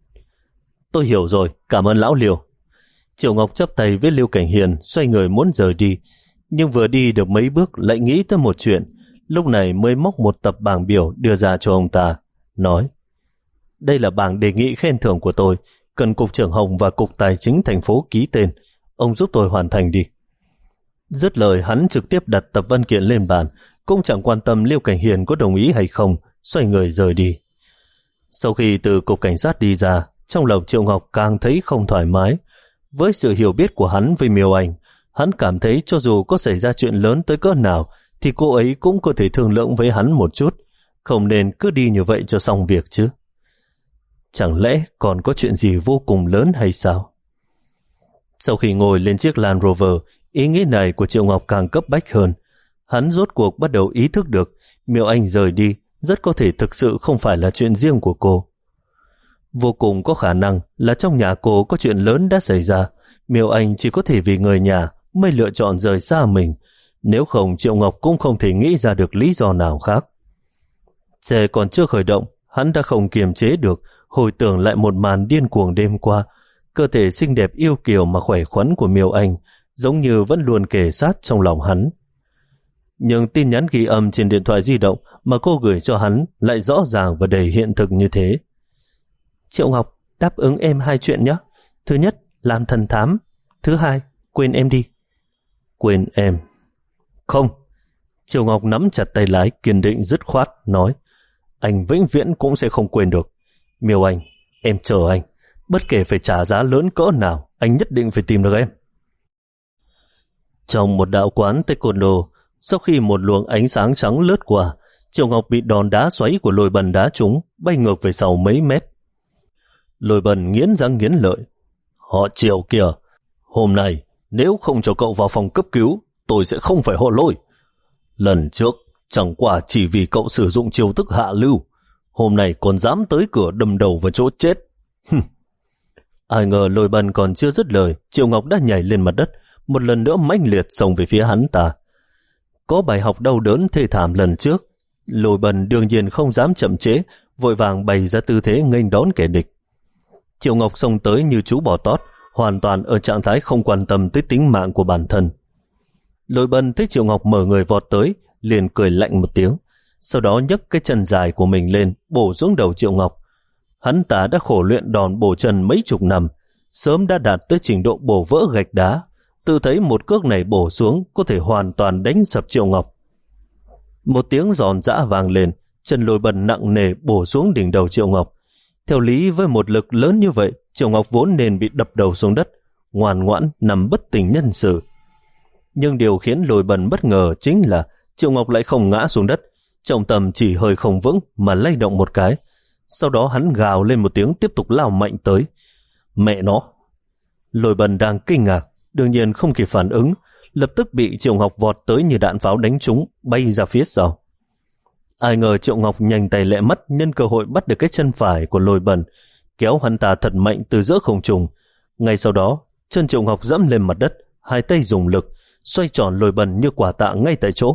Tôi hiểu rồi, cảm ơn lão Liêu. Triệu Ngọc chắp tay với Liêu Cảnh Hiền, xoay người muốn rời đi, nhưng vừa đi được mấy bước lại nghĩ tới một chuyện, lúc này mới móc một tập bảng biểu đưa ra cho ông ta, nói, đây là bảng đề nghị khen thưởng của tôi, cần cục trưởng Hồng và cục tài chính thành phố ký tên, ông giúp tôi hoàn thành đi. Dứt lời hắn trực tiếp đặt tập văn kiện lên bàn, cũng chẳng quan tâm Liêu Cảnh Hiền có đồng ý hay không, xoay người rời đi. Sau khi từ cục cảnh sát đi ra, trong lòng Triệu Ngọc càng thấy không thoải mái. Với sự hiểu biết của hắn về Miêu Anh, hắn cảm thấy cho dù có xảy ra chuyện lớn tới cỡ nào, thì cô ấy cũng có thể thương lượng với hắn một chút, không nên cứ đi như vậy cho xong việc chứ. Chẳng lẽ còn có chuyện gì vô cùng lớn hay sao? Sau khi ngồi lên chiếc Land Rover, ý nghĩ này của Triệu Ngọc càng cấp bách hơn. Hắn rốt cuộc bắt đầu ý thức được Miêu Anh rời đi rất có thể thực sự không phải là chuyện riêng của cô. Vô cùng có khả năng là trong nhà cô có chuyện lớn đã xảy ra. Miêu Anh chỉ có thể vì người nhà mới lựa chọn rời xa mình. Nếu không, Triệu Ngọc cũng không thể nghĩ ra được lý do nào khác. Xe còn chưa khởi động, hắn đã không kiềm chế được, hồi tưởng lại một màn điên cuồng đêm qua. Cơ thể xinh đẹp yêu kiều mà khỏe khoắn của Miêu Anh giống như vẫn luôn kề sát trong lòng hắn. Nhưng tin nhắn ghi âm trên điện thoại di động mà cô gửi cho hắn lại rõ ràng và đầy hiện thực như thế. Triệu Ngọc, đáp ứng em hai chuyện nhé. Thứ nhất, làm thần thám. Thứ hai, quên em đi. Quên em? Không. Triệu Ngọc nắm chặt tay lái, kiên định dứt khoát, nói, anh vĩnh viễn cũng sẽ không quên được. Miêu Anh, em chờ anh. Bất kể phải trả giá lớn cỡ nào, anh nhất định phải tìm được em. Trong một đạo quán taekwondo, sau khi một luồng ánh sáng trắng lướt qua, Triệu Ngọc bị đòn đá xoáy của Lôi Bần đá trúng, bay ngược về sau mấy mét. Lôi Bần nghiến răng nghiến lợi. Họ Triệu kìa, hôm nay nếu không cho cậu vào phòng cấp cứu, tôi sẽ không phải họ Lôi. Lần trước chẳng qua chỉ vì cậu sử dụng chiêu thức hạ lưu, hôm nay còn dám tới cửa đâm đầu vào chỗ chết. Ai ngờ Lôi Bần còn chưa dứt lời, Triệu Ngọc đã nhảy lên mặt đất, một lần nữa mãnh liệt xông về phía hắn ta. Có bài học đau đớn thê thảm lần trước, Lôi Bần đương nhiên không dám chậm trễ, vội vàng bày ra tư thế nghênh đón kẻ địch. Triệu Ngọc xông tới như chú bò tót, hoàn toàn ở trạng thái không quan tâm tới tính mạng của bản thân. Lôi Bần thấy Triệu Ngọc mở người vọt tới, liền cười lạnh một tiếng, sau đó nhấc cái chân dài của mình lên, bổ xuống đầu Triệu Ngọc. Hắn ta đã khổ luyện đòn bổ chân mấy chục năm, sớm đã đạt tới trình độ bổ vỡ gạch đá, tự thấy một cước này bổ xuống có thể hoàn toàn đánh sập Triệu Ngọc. Một tiếng giòn giã vang lên, chân Lôi Bần nặng nề bổ xuống đỉnh đầu Triệu Ngọc. Theo lý với một lực lớn như vậy, Triệu Ngọc vốn nên bị đập đầu xuống đất, ngoan ngoãn nằm bất tỉnh nhân sự. Nhưng điều khiến Lôi Bần bất ngờ chính là Triệu Ngọc lại không ngã xuống đất, trọng tâm chỉ hơi không vững mà lay động một cái. Sau đó hắn gào lên một tiếng tiếp tục lao mạnh tới. Mẹ nó! Lôi Bần đang kinh ngạc, đương nhiên không kịp phản ứng, lập tức bị Triệu Ngọc vọt tới như đạn pháo đánh trúng, bay ra phía sau. Ai ngờ Triệu Ngọc nhanh tay lẹ mắt nhân cơ hội bắt được cái chân phải của Lôi Bần, kéo hắn ta thật mạnh từ giữa không trung. Ngay sau đó, chân Triệu Ngọc dẫm lên mặt đất, hai tay dùng lực, xoay tròn Lôi Bần như quả tạ ngay tại chỗ.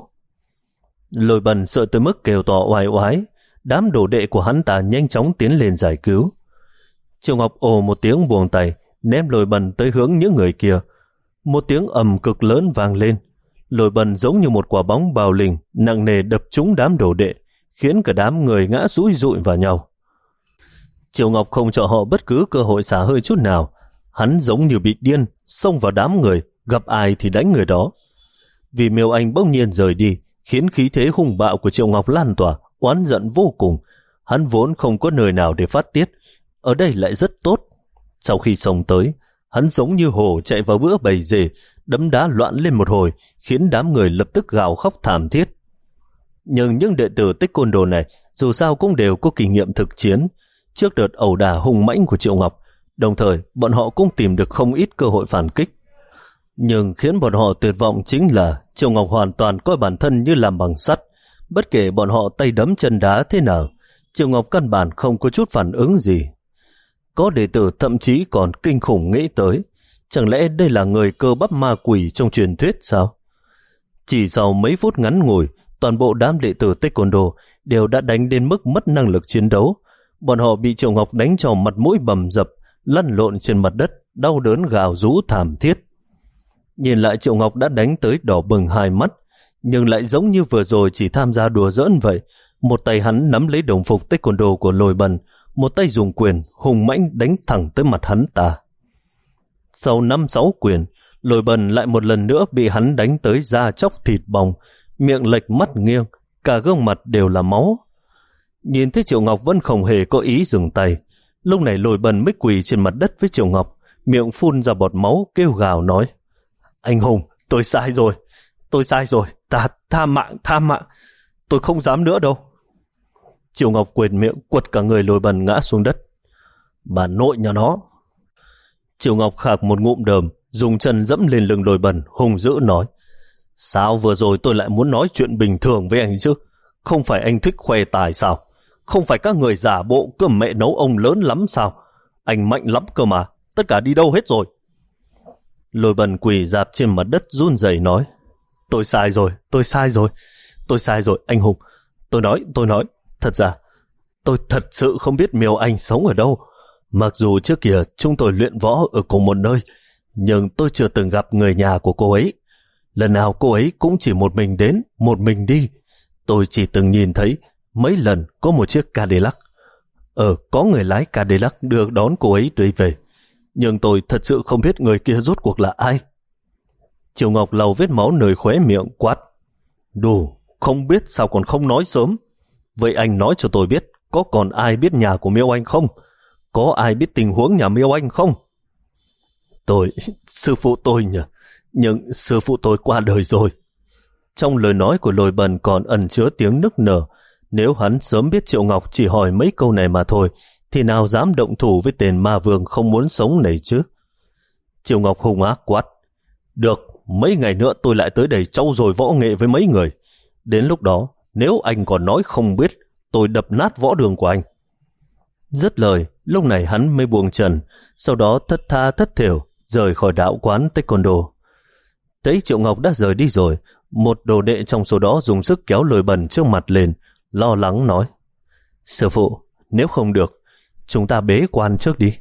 Lôi Bần sợ tới mức kêu to oai oái, đám đồ đệ của hắn ta nhanh chóng tiến lên giải cứu. Triệu Ngọc ồ một tiếng buông tay, ném Lôi Bần tới hướng những người kia. Một tiếng ầm cực lớn vang lên, Lôi Bần giống như một quả bóng bào linh nặng nề đập trúng đám đồ đệ, khiến cả đám người ngã rũi rụi vào nhau. Triệu Ngọc không cho họ bất cứ cơ hội xả hơi chút nào, hắn giống như bị điên, xông vào đám người, gặp ai thì đánh người đó. Vì Miêu Anh bỗng nhiên rời đi, khiến khí thế hung bạo của Triệu Ngọc lan tỏa, oán giận vô cùng. Hắn vốn không có nơi nào để phát tiết, ở đây lại rất tốt. Sau khi xông tới, hắn giống như hổ chạy vào bữa bầy dê, đấm đá loạn lên một hồi, khiến đám người lập tức gào khóc thảm thiết. Nhưng những đệ tử taekwondo này dù sao cũng đều có kinh nghiệm thực chiến. Trước đợt ẩu đả hung mãnh của Triệu Ngọc, đồng thời bọn họ cũng tìm được không ít cơ hội phản kích. Nhưng khiến bọn họ tuyệt vọng chính là Triệu Ngọc hoàn toàn coi bản thân như làm bằng sắt. Bất kể bọn họ tay đấm chân đá thế nào, Triệu Ngọc căn bản không có chút phản ứng gì. Có đệ tử thậm chí còn kinh khủng nghĩ tới, chẳng lẽ đây là người cơ bắp ma quỷ trong truyền thuyết sao? Chỉ sau mấy phút ngắn ngủi, toàn bộ đám đệ tử taekwondo đều đã đánh đến mức mất năng lực chiến đấu. Bọn họ bị Triệu Ngọc đánh cho mặt mũi bầm dập, lăn lộn trên mặt đất, đau đớn gào rú thảm thiết. Nhìn lại Triệu Ngọc đã đánh tới đỏ bừng hai mắt, nhưng lại giống như vừa rồi chỉ tham gia đùa giỡn vậy. Một tay hắn nắm lấy đồng phục taekwondo của Lôi Bần, một tay dùng quyền hùng mãnh đánh thẳng tới mặt hắn ta. Sau năm sáu quyền, Lôi Bần lại một lần nữa bị hắn đánh tới da chóc thịt bong, miệng lệch mắt nghiêng, cả gương mặt đều là máu. Nhìn thấy Triệu Ngọc vẫn không hề có ý dừng tay, lúc này Lôi Bần mới quỳ trên mặt đất với Triệu Ngọc, miệng phun ra bọt máu kêu gào nói: Anh hùng, tôi sai rồi, tôi sai rồi, ta tha mạng, tha mạng, tôi không dám nữa đâu. Triệu Ngọc quệt miệng quật cả người Lôi Bần ngã xuống đất. Bà nội nhà nó. Triệu Ngọc khạc một ngụm đờm, dùng chân dẫm lên lưng Lôi Bần, hung dữ nói: Sao vừa rồi tôi lại muốn nói chuyện bình thường với anh chứ? Không phải anh thích khoe tài sao? Không phải các người giả bộ cơm mẹ nấu ông lớn lắm sao? Anh mạnh lắm cơ mà, tất cả đi đâu hết rồi? Lôi Bần quỳ rạp trên mặt đất run rẩy nói: Tôi sai rồi, tôi sai rồi, tôi sai rồi anh hùng. Tôi nói, tôi nói, thật ra, tôi thật sự không biết Miêu Anh sống ở đâu. Mặc dù trước kia chúng tôi luyện võ ở cùng một nơi, nhưng tôi chưa từng gặp người nhà của cô ấy. Lần nào cô ấy cũng chỉ một mình đến, một mình đi. Tôi chỉ từng nhìn thấy mấy lần có một chiếc Cadillac. Ờ, có người lái Cadillac đưa đón cô ấy đi về. Nhưng tôi thật sự không biết người kia rốt cuộc là ai. Triệu Ngọc lau vết máu nơi khóe miệng quát. Đủ, không biết sao còn không nói sớm. Vậy anh nói cho tôi biết, có còn ai biết nhà của Miêu Anh không? Có ai biết tình huống nhà Miêu Anh không? Tôi, sư phụ tôi nhỉ? Nhưng sư phụ tôi qua đời rồi. Trong lời nói của Lôi Bần còn ẩn chứa tiếng nức nở. Nếu hắn sớm biết Triệu Ngọc chỉ hỏi mấy câu này mà thôi, thì nào dám động thủ với tên ma vương không muốn sống này chứ? Triệu Ngọc hung ác quát. Được, mấy ngày nữa tôi lại tới đây trau dồi võ nghệ với mấy người. Đến lúc đó, nếu anh còn nói không biết, tôi đập nát võ đường của anh. Dứt lời, lúc này hắn mới buông trần, sau đó thất tha thất thểu rời khỏi đạo quán Taekwondo. Thấy Triệu Ngọc đã rời đi rồi, một đồ đệ trong số đó dùng sức kéo Lôi Bần trước mặt lên, lo lắng nói. Sư phụ, nếu không được, chúng ta bế quan trước đi.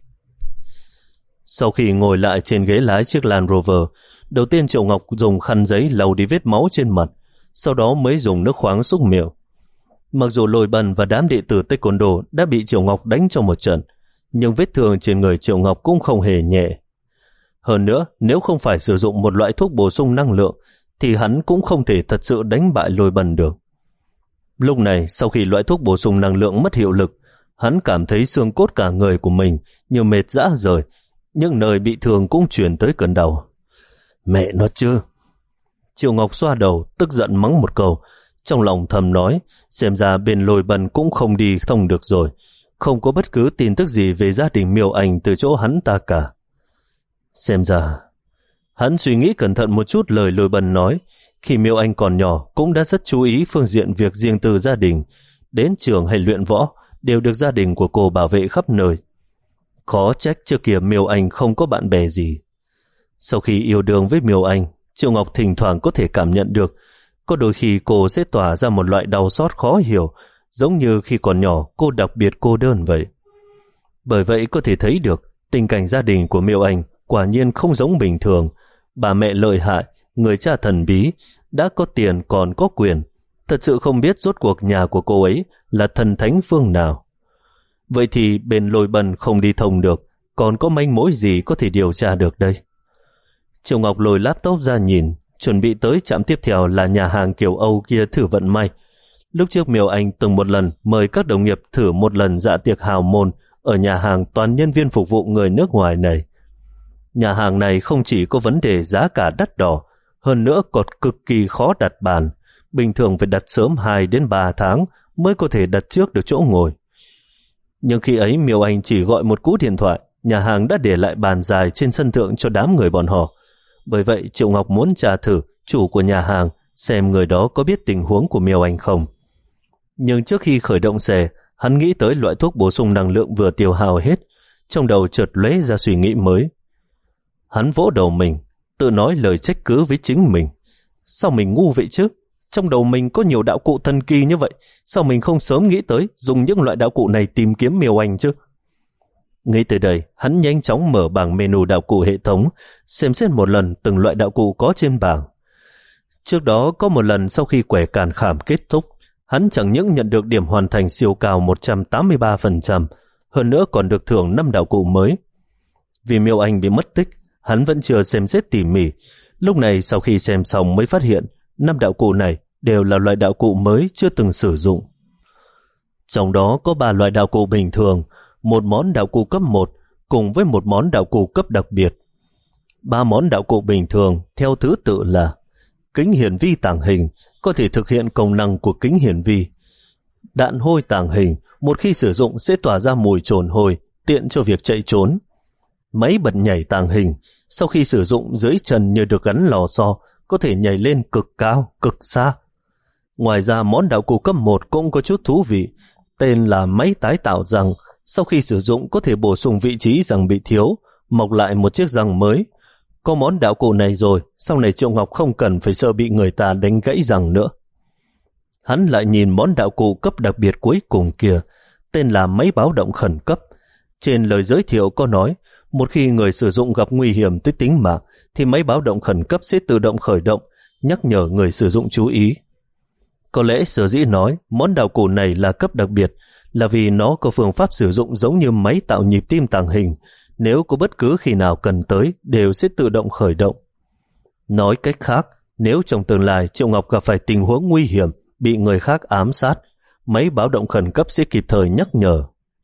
Sau khi ngồi lại trên ghế lái chiếc Land Rover, đầu tiên Triệu Ngọc dùng khăn giấy lau đi vết máu trên mặt, sau đó mới dùng nước khoáng súc miệng. Mặc dù Lôi Bần và đám đệ tử Taekwondo đã bị Triệu Ngọc đánh trong một trận, nhưng vết thương trên người Triệu Ngọc cũng không hề nhẹ. Hơn nữa, nếu không phải sử dụng một loại thuốc bổ sung năng lượng, thì hắn cũng không thể thật sự đánh bại Lôi Bần được. Lúc này, sau khi loại thuốc bổ sung năng lượng mất hiệu lực, hắn cảm thấy xương cốt cả người của mình như mệt rã rời, những nơi bị thương cũng chuyển tới cơn đau. Mẹ nó chứ! Triệu Ngọc xoa đầu, tức giận mắng một câu, trong lòng thầm nói, xem ra bên Lôi Bần cũng không đi thông được rồi, không có bất cứ tin tức gì về gia đình Miêu Anh từ chỗ hắn ta cả. Xem ra, hắn suy nghĩ cẩn thận một chút lời Lôi Bần nói, khi Miêu Anh còn nhỏ cũng đã rất chú ý phương diện việc riêng tư gia đình, đến trường hay luyện võ đều được gia đình của cô bảo vệ khắp nơi. Khó trách trước kia Miêu Anh không có bạn bè gì. Sau khi yêu đương với Miêu Anh, Triệu Ngọc thỉnh thoảng có thể cảm nhận được có đôi khi cô sẽ tỏa ra một loại đau xót khó hiểu, giống như khi còn nhỏ cô đặc biệt cô đơn vậy. Bởi vậy có thể thấy được tình cảnh gia đình của Miêu Anh quả nhiên không giống bình thường. Bà mẹ lợi hại, người cha thần bí, đã có tiền còn có quyền, thật sự không biết rốt cuộc nhà của cô ấy là thần thánh phương nào. Vậy thì bên Lôi Bần không đi thông được, còn có manh mối gì có thể điều tra được đây? Triệu Ngọc lôi laptop ra nhìn, chuẩn bị tới trạm tiếp theo là nhà hàng kiểu Âu kia thử vận may. Lúc trước Miêu Anh từng một lần mời các đồng nghiệp thử một lần dạ tiệc hào môn ở nhà hàng toàn nhân viên phục vụ người nước ngoài này. Nhà hàng này không chỉ có vấn đề giá cả đắt đỏ, hơn nữa còn cực kỳ khó đặt bàn, bình thường phải đặt sớm hai đến ba tháng mới có thể đặt trước được chỗ ngồi. Nhưng khi ấy Miêu Anh chỉ gọi một cú điện thoại, nhà hàng đã để lại bàn dài trên sân thượng cho đám người bọn họ. Bởi vậy Triệu Ngọc muốn tra thử chủ của nhà hàng xem người đó có biết tình huống của Miêu Anh không. Nhưng trước khi khởi động xe, hắn nghĩ tới loại thuốc bổ sung năng lượng vừa tiêu hao hết, trong đầu chợt lóe ra suy nghĩ mới. Hắn vỗ đầu mình, tự nói lời trách cứ với chính mình. Sao mình ngu vậy chứ? Trong đầu mình có nhiều đạo cụ thần kỳ như vậy, sao mình không sớm nghĩ tới dùng những loại đạo cụ này tìm kiếm Miêu Anh chứ? Nghĩ tới đây, hắn nhanh chóng mở bảng menu đạo cụ hệ thống, xem xét một lần từng loại đạo cụ có trên bảng. Trước đó có một lần sau khi quẻ càn khảm kết thúc, hắn chẳng những nhận được điểm hoàn thành siêu cao một trăm tám mươi ba phần trăm, hơn nữa còn được thưởng năm đạo cụ mới. Vì Miêu Anh bị mất tích, hắn vẫn chưa xem xét tỉ mỉ. Lúc này sau khi xem xong mới phát hiện năm đạo cụ này đều là loại đạo cụ mới chưa từng sử dụng. Trong đó có ba loại đạo cụ bình thường, một món đạo cụ cấp một cùng với một món đạo cụ cấp đặc biệt. Ba món đạo cụ bình thường theo thứ tự là kính hiển vi tàng hình, có thể thực hiện công năng của kính hiển vi. Đạn hôi tàng hình, một khi sử dụng sẽ tỏa ra mùi trồn hôi, tiện cho việc chạy trốn. Máy bật nhảy tàng hình, sau khi sử dụng dưới chân như được gắn lò xo, có thể nhảy lên cực cao, cực xa. Ngoài ra món đạo cụ cấp một cũng có chút thú vị, tên là máy tái tạo răng, sau khi sử dụng có thể bổ sung vị trí răng bị thiếu, mọc lại một chiếc răng mới. Có món đạo cụ này rồi, sau này Triệu Ngọc không cần phải sợ bị người ta đánh gãy răng nữa. Hắn lại nhìn món đạo cụ cấp đặc biệt cuối cùng kia, tên là máy báo động khẩn cấp. Trên lời giới thiệu có nói, một khi người sử dụng gặp nguy hiểm tới tính mạng, thì máy báo động khẩn cấp sẽ tự động khởi động, nhắc nhở người sử dụng chú ý. Có lẽ sở dĩ nói món đạo cụ này là cấp đặc biệt là vì nó có phương pháp sử dụng giống như máy tạo nhịp tim tàng hình, nếu có bất cứ khi nào cần tới đều sẽ tự động khởi động. Nói cách khác, nếu trong tương lai Triệu Ngọc gặp phải tình huống nguy hiểm, bị người khác ám sát, máy báo động khẩn cấp sẽ kịp thời nhắc nhở.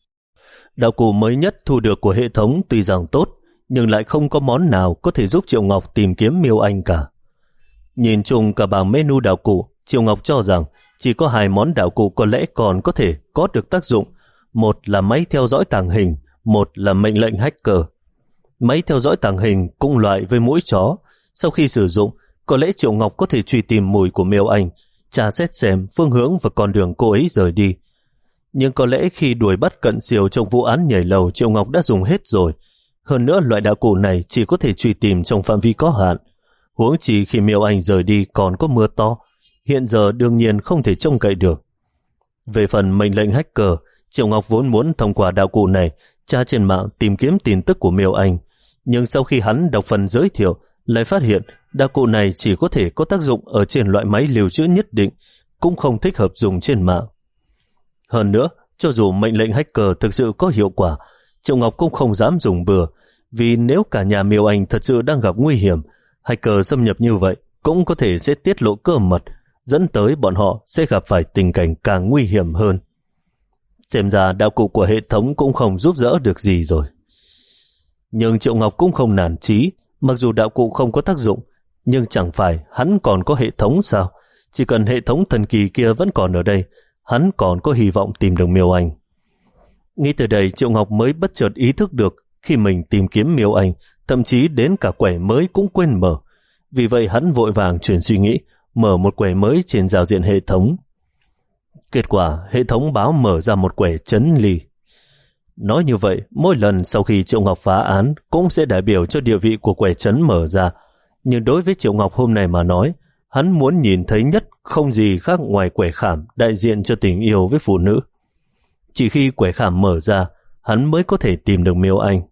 Đạo cụ mới nhất thu được của hệ thống tuy rằng tốt, nhưng lại không có món nào có thể giúp Triệu Ngọc tìm kiếm Miêu Anh cả. Nhìn chung cả bảng menu đạo cụ, Triệu Ngọc cho rằng chỉ có hai món đạo cụ có lẽ còn có thể có được tác dụng. Một là máy theo dõi tàng hình, một là mệnh lệnh hacker. Máy theo dõi tàng hình cùng loại với mũi chó. Sau khi sử dụng, có lẽ Triệu Ngọc có thể truy tìm mùi của Miêu Anh, tra xét xem phương hướng và con đường cô ấy rời đi. Nhưng có lẽ khi đuổi bắt cận siêu trong vụ án nhảy lầu, Triệu Ngọc đã dùng hết rồi. Hơn nữa loại đạo cụ này chỉ có thể truy tìm trong phạm vi có hạn. Huống chi khi Miêu Anh rời đi còn có mưa to, hiện giờ đương nhiên không thể trông cậy được. Về phần mệnh lệnh hacker, Triệu Ngọc vốn muốn thông qua đạo cụ này tra trên mạng tìm kiếm tin tức của Miêu Anh, nhưng sau khi hắn đọc phần giới thiệu lại phát hiện đạo cụ này chỉ có thể có tác dụng ở trên loại máy lưu trữ nhất định, cũng không thích hợp dùng trên mạng. Hơn nữa, cho dù mệnh lệnh hacker thực sự có hiệu quả, Triệu Ngọc cũng không dám dùng bừa, vì nếu cả nhà Miêu Anh thật sự đang gặp nguy hiểm, hacker xâm nhập như vậy cũng có thể sẽ tiết lộ cơ mật, dẫn tới bọn họ sẽ gặp phải tình cảnh càng nguy hiểm hơn. Xem ra đạo cụ của hệ thống cũng không giúp đỡ được gì rồi. Nhưng Triệu Ngọc cũng không nản chí, mặc dù đạo cụ không có tác dụng, nhưng chẳng phải hắn còn có hệ thống sao? Chỉ cần hệ thống thần kỳ kia vẫn còn ở đây, hắn còn có hy vọng tìm được Miêu Anh. Nghĩ từ đây, Triệu Ngọc mới bất chợt ý thức được khi mình tìm kiếm Miêu Anh, thậm chí đến cả quẻ mới cũng quên mở. Vì vậy hắn vội vàng chuyển suy nghĩ, mở một quẻ mới trên giao diện hệ thống. Kết quả, hệ thống báo mở ra một quẻ chấn ly. Nói như vậy, mỗi lần sau khi Triệu Ngọc phá án cũng sẽ đại biểu cho địa vị của quẻ chấn mở ra. Nhưng đối với Triệu Ngọc hôm nay mà nói, hắn muốn nhìn thấy nhất không gì khác ngoài quẻ khảm đại diện cho tình yêu với phụ nữ. Chỉ khi quẻ khảm mở ra, hắn mới có thể tìm được Miêu Anh.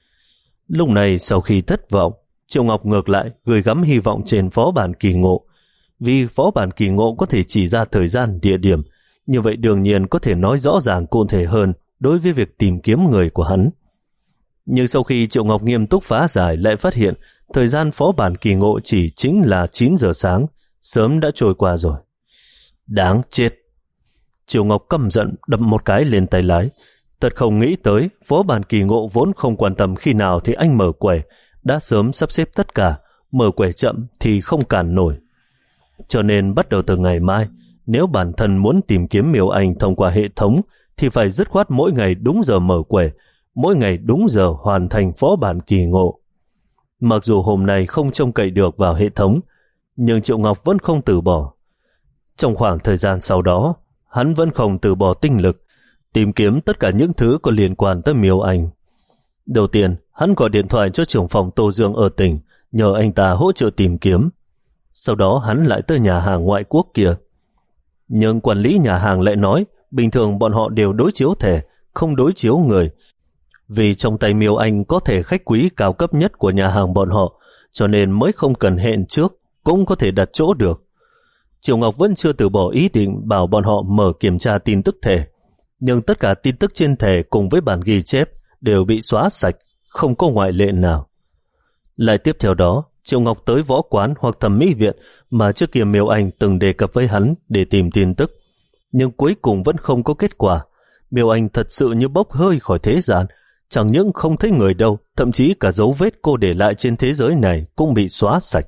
Lúc này sau khi thất vọng, Triệu Ngọc ngược lại gửi gắm hy vọng trên phó bản kỳ ngộ. Vì phó bản kỳ ngộ có thể chỉ ra thời gian, địa điểm, như vậy đương nhiên có thể nói rõ ràng cụ thể hơn đối với việc tìm kiếm người của hắn. Nhưng sau khi Triệu Ngọc nghiêm túc phá giải lại phát hiện thời gian phó bản kỳ ngộ chỉ chính là chín giờ sáng, sớm đã trôi qua rồi. Đáng chết! Triệu Ngọc căm giận đập một cái lên tay lái. Thật không nghĩ tới phó bản kỳ ngộ vốn không quan tâm khi nào thì anh mở quẻ, đã sớm sắp xếp tất cả, mở quẻ chậm thì không cản nổi. Cho nên bắt đầu từ ngày mai, nếu bản thân muốn tìm kiếm Miêu Anh thông qua hệ thống thì phải dứt khoát mỗi ngày đúng giờ mở quẻ, mỗi ngày đúng giờ hoàn thành phó bản kỳ ngộ. Mặc dù hôm nay không trông cậy được vào hệ thống, nhưng Triệu Ngọc vẫn không từ bỏ. Trong khoảng thời gian sau đó, hắn vẫn không từ bỏ tinh lực, tìm kiếm tất cả những thứ có liên quan tới Miêu Anh. Đầu tiên, hắn gọi điện thoại cho trưởng phòng Tô Dương ở tỉnh, nhờ anh ta hỗ trợ tìm kiếm. Sau đó hắn lại tới nhà hàng ngoại quốc kia. Nhưng quản lý nhà hàng lại nói, bình thường bọn họ đều đối chiếu thẻ, không đối chiếu người. Vì trong tay Miêu Anh có thẻ khách quý cao cấp nhất của nhà hàng bọn họ, cho nên mới không cần hẹn trước, cũng có thể đặt chỗ được. Triệu Ngọc vẫn chưa từ bỏ ý định bảo bọn họ mở kiểm tra tin tức thẻ. Nhưng tất cả tin tức trên thẻ cùng với bản ghi chép đều bị xóa sạch, không có ngoại lệ nào. Lại tiếp theo đó, Triệu Ngọc tới võ quán hoặc thẩm mỹ viện mà trước kia Miêu Anh từng đề cập với hắn để tìm tin tức. Nhưng cuối cùng vẫn không có kết quả. Miêu Anh thật sự như bốc hơi khỏi thế gian, chẳng những không thấy người đâu, thậm chí cả dấu vết cô để lại trên thế giới này cũng bị xóa sạch.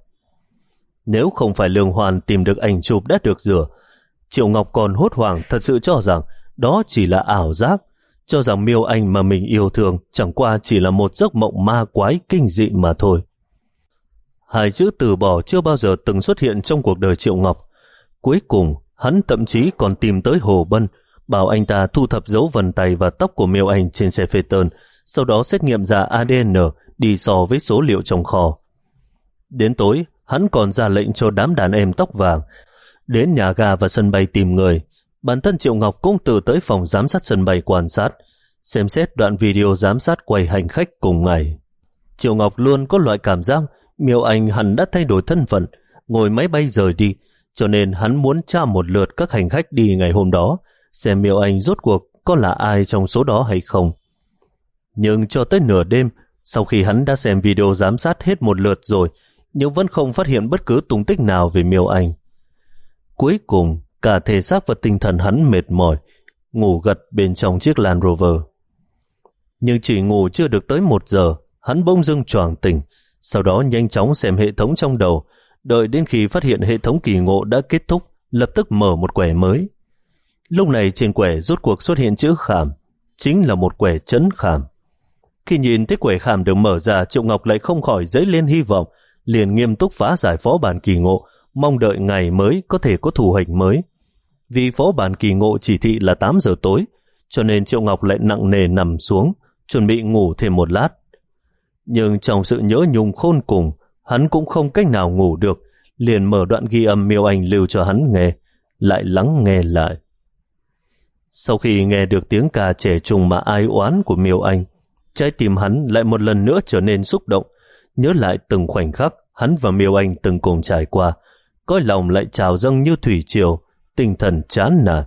Nếu không phải Lương Hoàn tìm được ảnh chụp đã được rửa, Triệu Ngọc còn hốt hoảng thật sự cho rằng đó chỉ là ảo giác, cho rằng Miêu Anh mà mình yêu thương chẳng qua chỉ là một giấc mộng ma quái kinh dị mà thôi. Hai chữ từ bỏ chưa bao giờ từng xuất hiện trong cuộc đời Triệu Ngọc. Cuối cùng, hắn thậm chí còn tìm tới Hồ Bân, bảo anh ta thu thập dấu vân tay và tóc của Miêu Anh trên xe phê tơn, sau đó xét nghiệm ra a đê en đi so với số liệu trong kho. Đến tối, hắn còn ra lệnh cho đám đàn em tóc vàng đến nhà ga và sân bay tìm người. Bản thân Triệu Ngọc cũng tự tới phòng giám sát sân bay quan sát, xem xét đoạn video giám sát quầy hành khách cùng ngày. Triệu Ngọc luôn có loại cảm giác Miêu Anh hẳn đã thay đổi thân phận, ngồi máy bay rời đi, cho nên hắn muốn tra một lượt các hành khách đi ngày hôm đó, xem Miêu Anh rốt cuộc có là ai trong số đó hay không. Nhưng cho tới nửa đêm, sau khi hắn đã xem video giám sát hết một lượt rồi, nhưng vẫn không phát hiện bất cứ tung tích nào về Miêu Anh. Cuối cùng, cả thể xác và tinh thần hắn mệt mỏi, ngủ gật bên trong chiếc Land Rover. Nhưng chỉ ngủ chưa được tới một giờ, hắn bỗng dưng choàng tỉnh, sau đó nhanh chóng xem hệ thống trong đầu, đợi đến khi phát hiện hệ thống kỳ ngộ đã kết thúc, lập tức mở một quẻ mới. Lúc này trên quẻ rốt cuộc xuất hiện chữ khảm, chính là một quẻ trấn khảm. Khi nhìn thấy quẻ khảm được mở ra, Triệu Ngọc lại không khỏi dấy lên hy vọng, liền nghiêm túc phá giải phó bản kỳ ngộ, mong đợi ngày mới có thể có thủ hình mới. Vì phó bản kỳ ngộ chỉ thị là tám giờ tối, cho nên Triệu Ngọc lại nặng nề nằm xuống, chuẩn bị ngủ thêm một lát. Nhưng trong sự nhớ nhung khôn cùng, hắn cũng không cách nào ngủ được, liền mở đoạn ghi âm Miêu Anh lưu cho hắn nghe, lại lắng nghe lại. Sau khi nghe được tiếng ca trẻ trung mà ai oán của Miêu Anh, trái tim hắn lại một lần nữa trở nên xúc động, nhớ lại từng khoảnh khắc hắn và Miêu Anh từng cùng trải qua, cõi lòng lại trào dâng như thủy triều, tinh thần chán nản.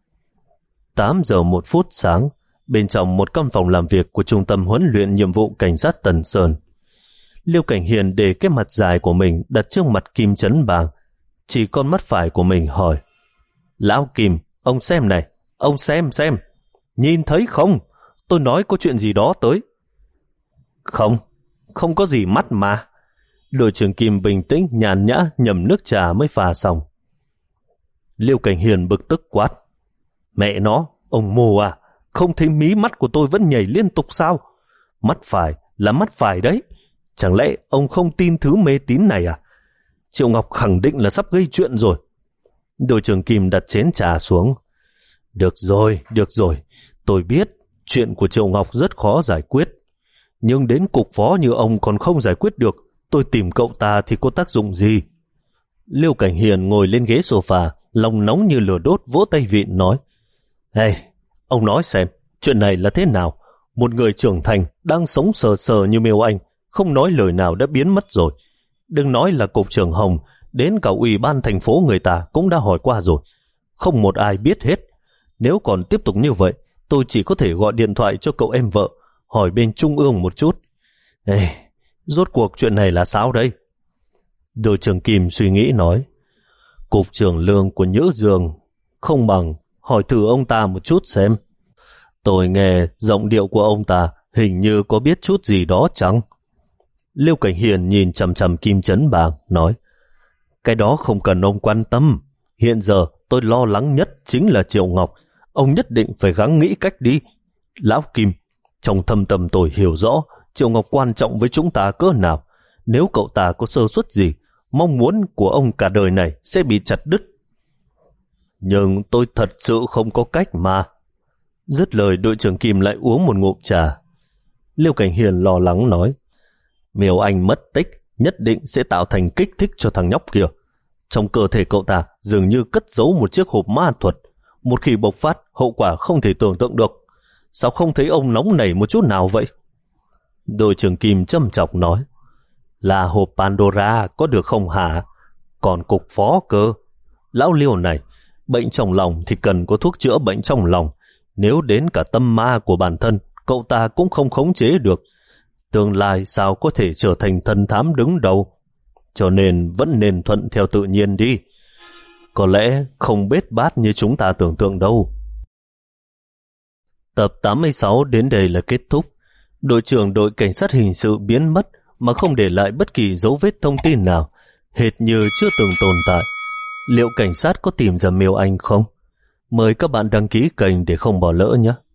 tám giờ một phút sáng, bên trong một căn phòng làm việc của Trung tâm huấn luyện nhiệm vụ cảnh sát Tần Sơn, Liêu Cảnh Hiền để cái mặt dài của mình đặt trước mặt Kim Chấn Bàng, chỉ con mắt phải của mình hỏi: Lão Kim, ông xem này, ông xem xem, nhìn thấy không? Tôi nói có chuyện gì đó tới. Không, không có gì mắt mà. Đội trưởng Kim bình tĩnh nhàn nhã nhầm nước trà mới pha xong. Liêu Cảnh Hiền bực tức quát: Mẹ nó, ông mù à, không thấy mí mắt của tôi vẫn nhảy liên tục sao? Mắt phải là mắt phải đấy. Chẳng lẽ ông không tin thứ mê tín này à? Triệu Ngọc khẳng định là sắp gây chuyện rồi. Đội trưởng Kim đặt chén trà xuống. Được rồi, được rồi, tôi biết chuyện của Triệu Ngọc rất khó giải quyết. Nhưng đến cục phó như ông còn không giải quyết được, tôi tìm cậu ta thì có tác dụng gì? Liêu Cảnh Hiền ngồi lên ghế sofa, lòng nóng như lửa đốt, vỗ tay vịn nói: Hey, ông nói xem, chuyện này là thế nào? Một người trưởng thành đang sống sờ sờ như Miêu Anh, không nói lời nào đã biến mất rồi. Đừng nói là cục trưởng Hồng, đến cả ủy ban thành phố người ta cũng đã hỏi qua rồi. Không một ai biết hết. Nếu còn tiếp tục như vậy, tôi chỉ có thể gọi điện thoại cho cậu em vợ, hỏi bên trung ương một chút. Ê, rốt cuộc chuyện này là sao đây? Đội trưởng Kim suy nghĩ nói: Cục trưởng Lương của Nhữ Dương không bằng hỏi thử ông ta một chút xem. Tôi nghe giọng điệu của ông ta hình như có biết chút gì đó chăng? Liêu Cảnh Hiền nhìn chằm chằm Kim Chấn Bàng nói: Cái đó không cần ông quan tâm. Hiện giờ tôi lo lắng nhất chính là Triệu Ngọc. Ông nhất định phải gắng nghĩ cách đi. Lão Kim, trong thâm tâm tôi hiểu rõ Triệu Ngọc quan trọng với chúng ta cỡ nào. Nếu cậu ta có sơ suất gì, mong muốn của ông cả đời này sẽ bị chặt đứt. Nhưng tôi thật sự không có cách mà. Dứt lời, đội trưởng Kim lại uống một ngụm trà. Liêu Cảnh Hiền lo lắng nói: Miêu Anh mất tích nhất định sẽ tạo thành kích thích cho thằng nhóc kia. Trong cơ thể cậu ta dường như cất giấu một chiếc hộp ma thuật. Một khi bộc phát, hậu quả không thể tưởng tượng được. Sao không thấy ông nóng nảy một chút nào vậy? Đội trưởng Kim châm chọc nói: Là hộp Pandora có được không hả? Còn cục phó cơ. Lão Liêu này, bệnh trong lòng thì cần có thuốc chữa bệnh trong lòng. Nếu đến cả tâm ma của bản thân, cậu ta cũng không khống chế được. Tương lai sao có thể trở thành thần thám đứng đầu? Cho nên vẫn nên thuận theo tự nhiên đi. Có lẽ không bết bát như chúng ta tưởng tượng đâu. Tập tám mươi sáu đến đây là kết thúc. Đội trưởng đội cảnh sát hình sự biến mất mà không để lại bất kỳ dấu vết thông tin nào, hệt như chưa từng tồn tại. Liệu cảnh sát có tìm ra Miêu Anh không? Mời các bạn đăng ký kênh để không bỏ lỡ nhé.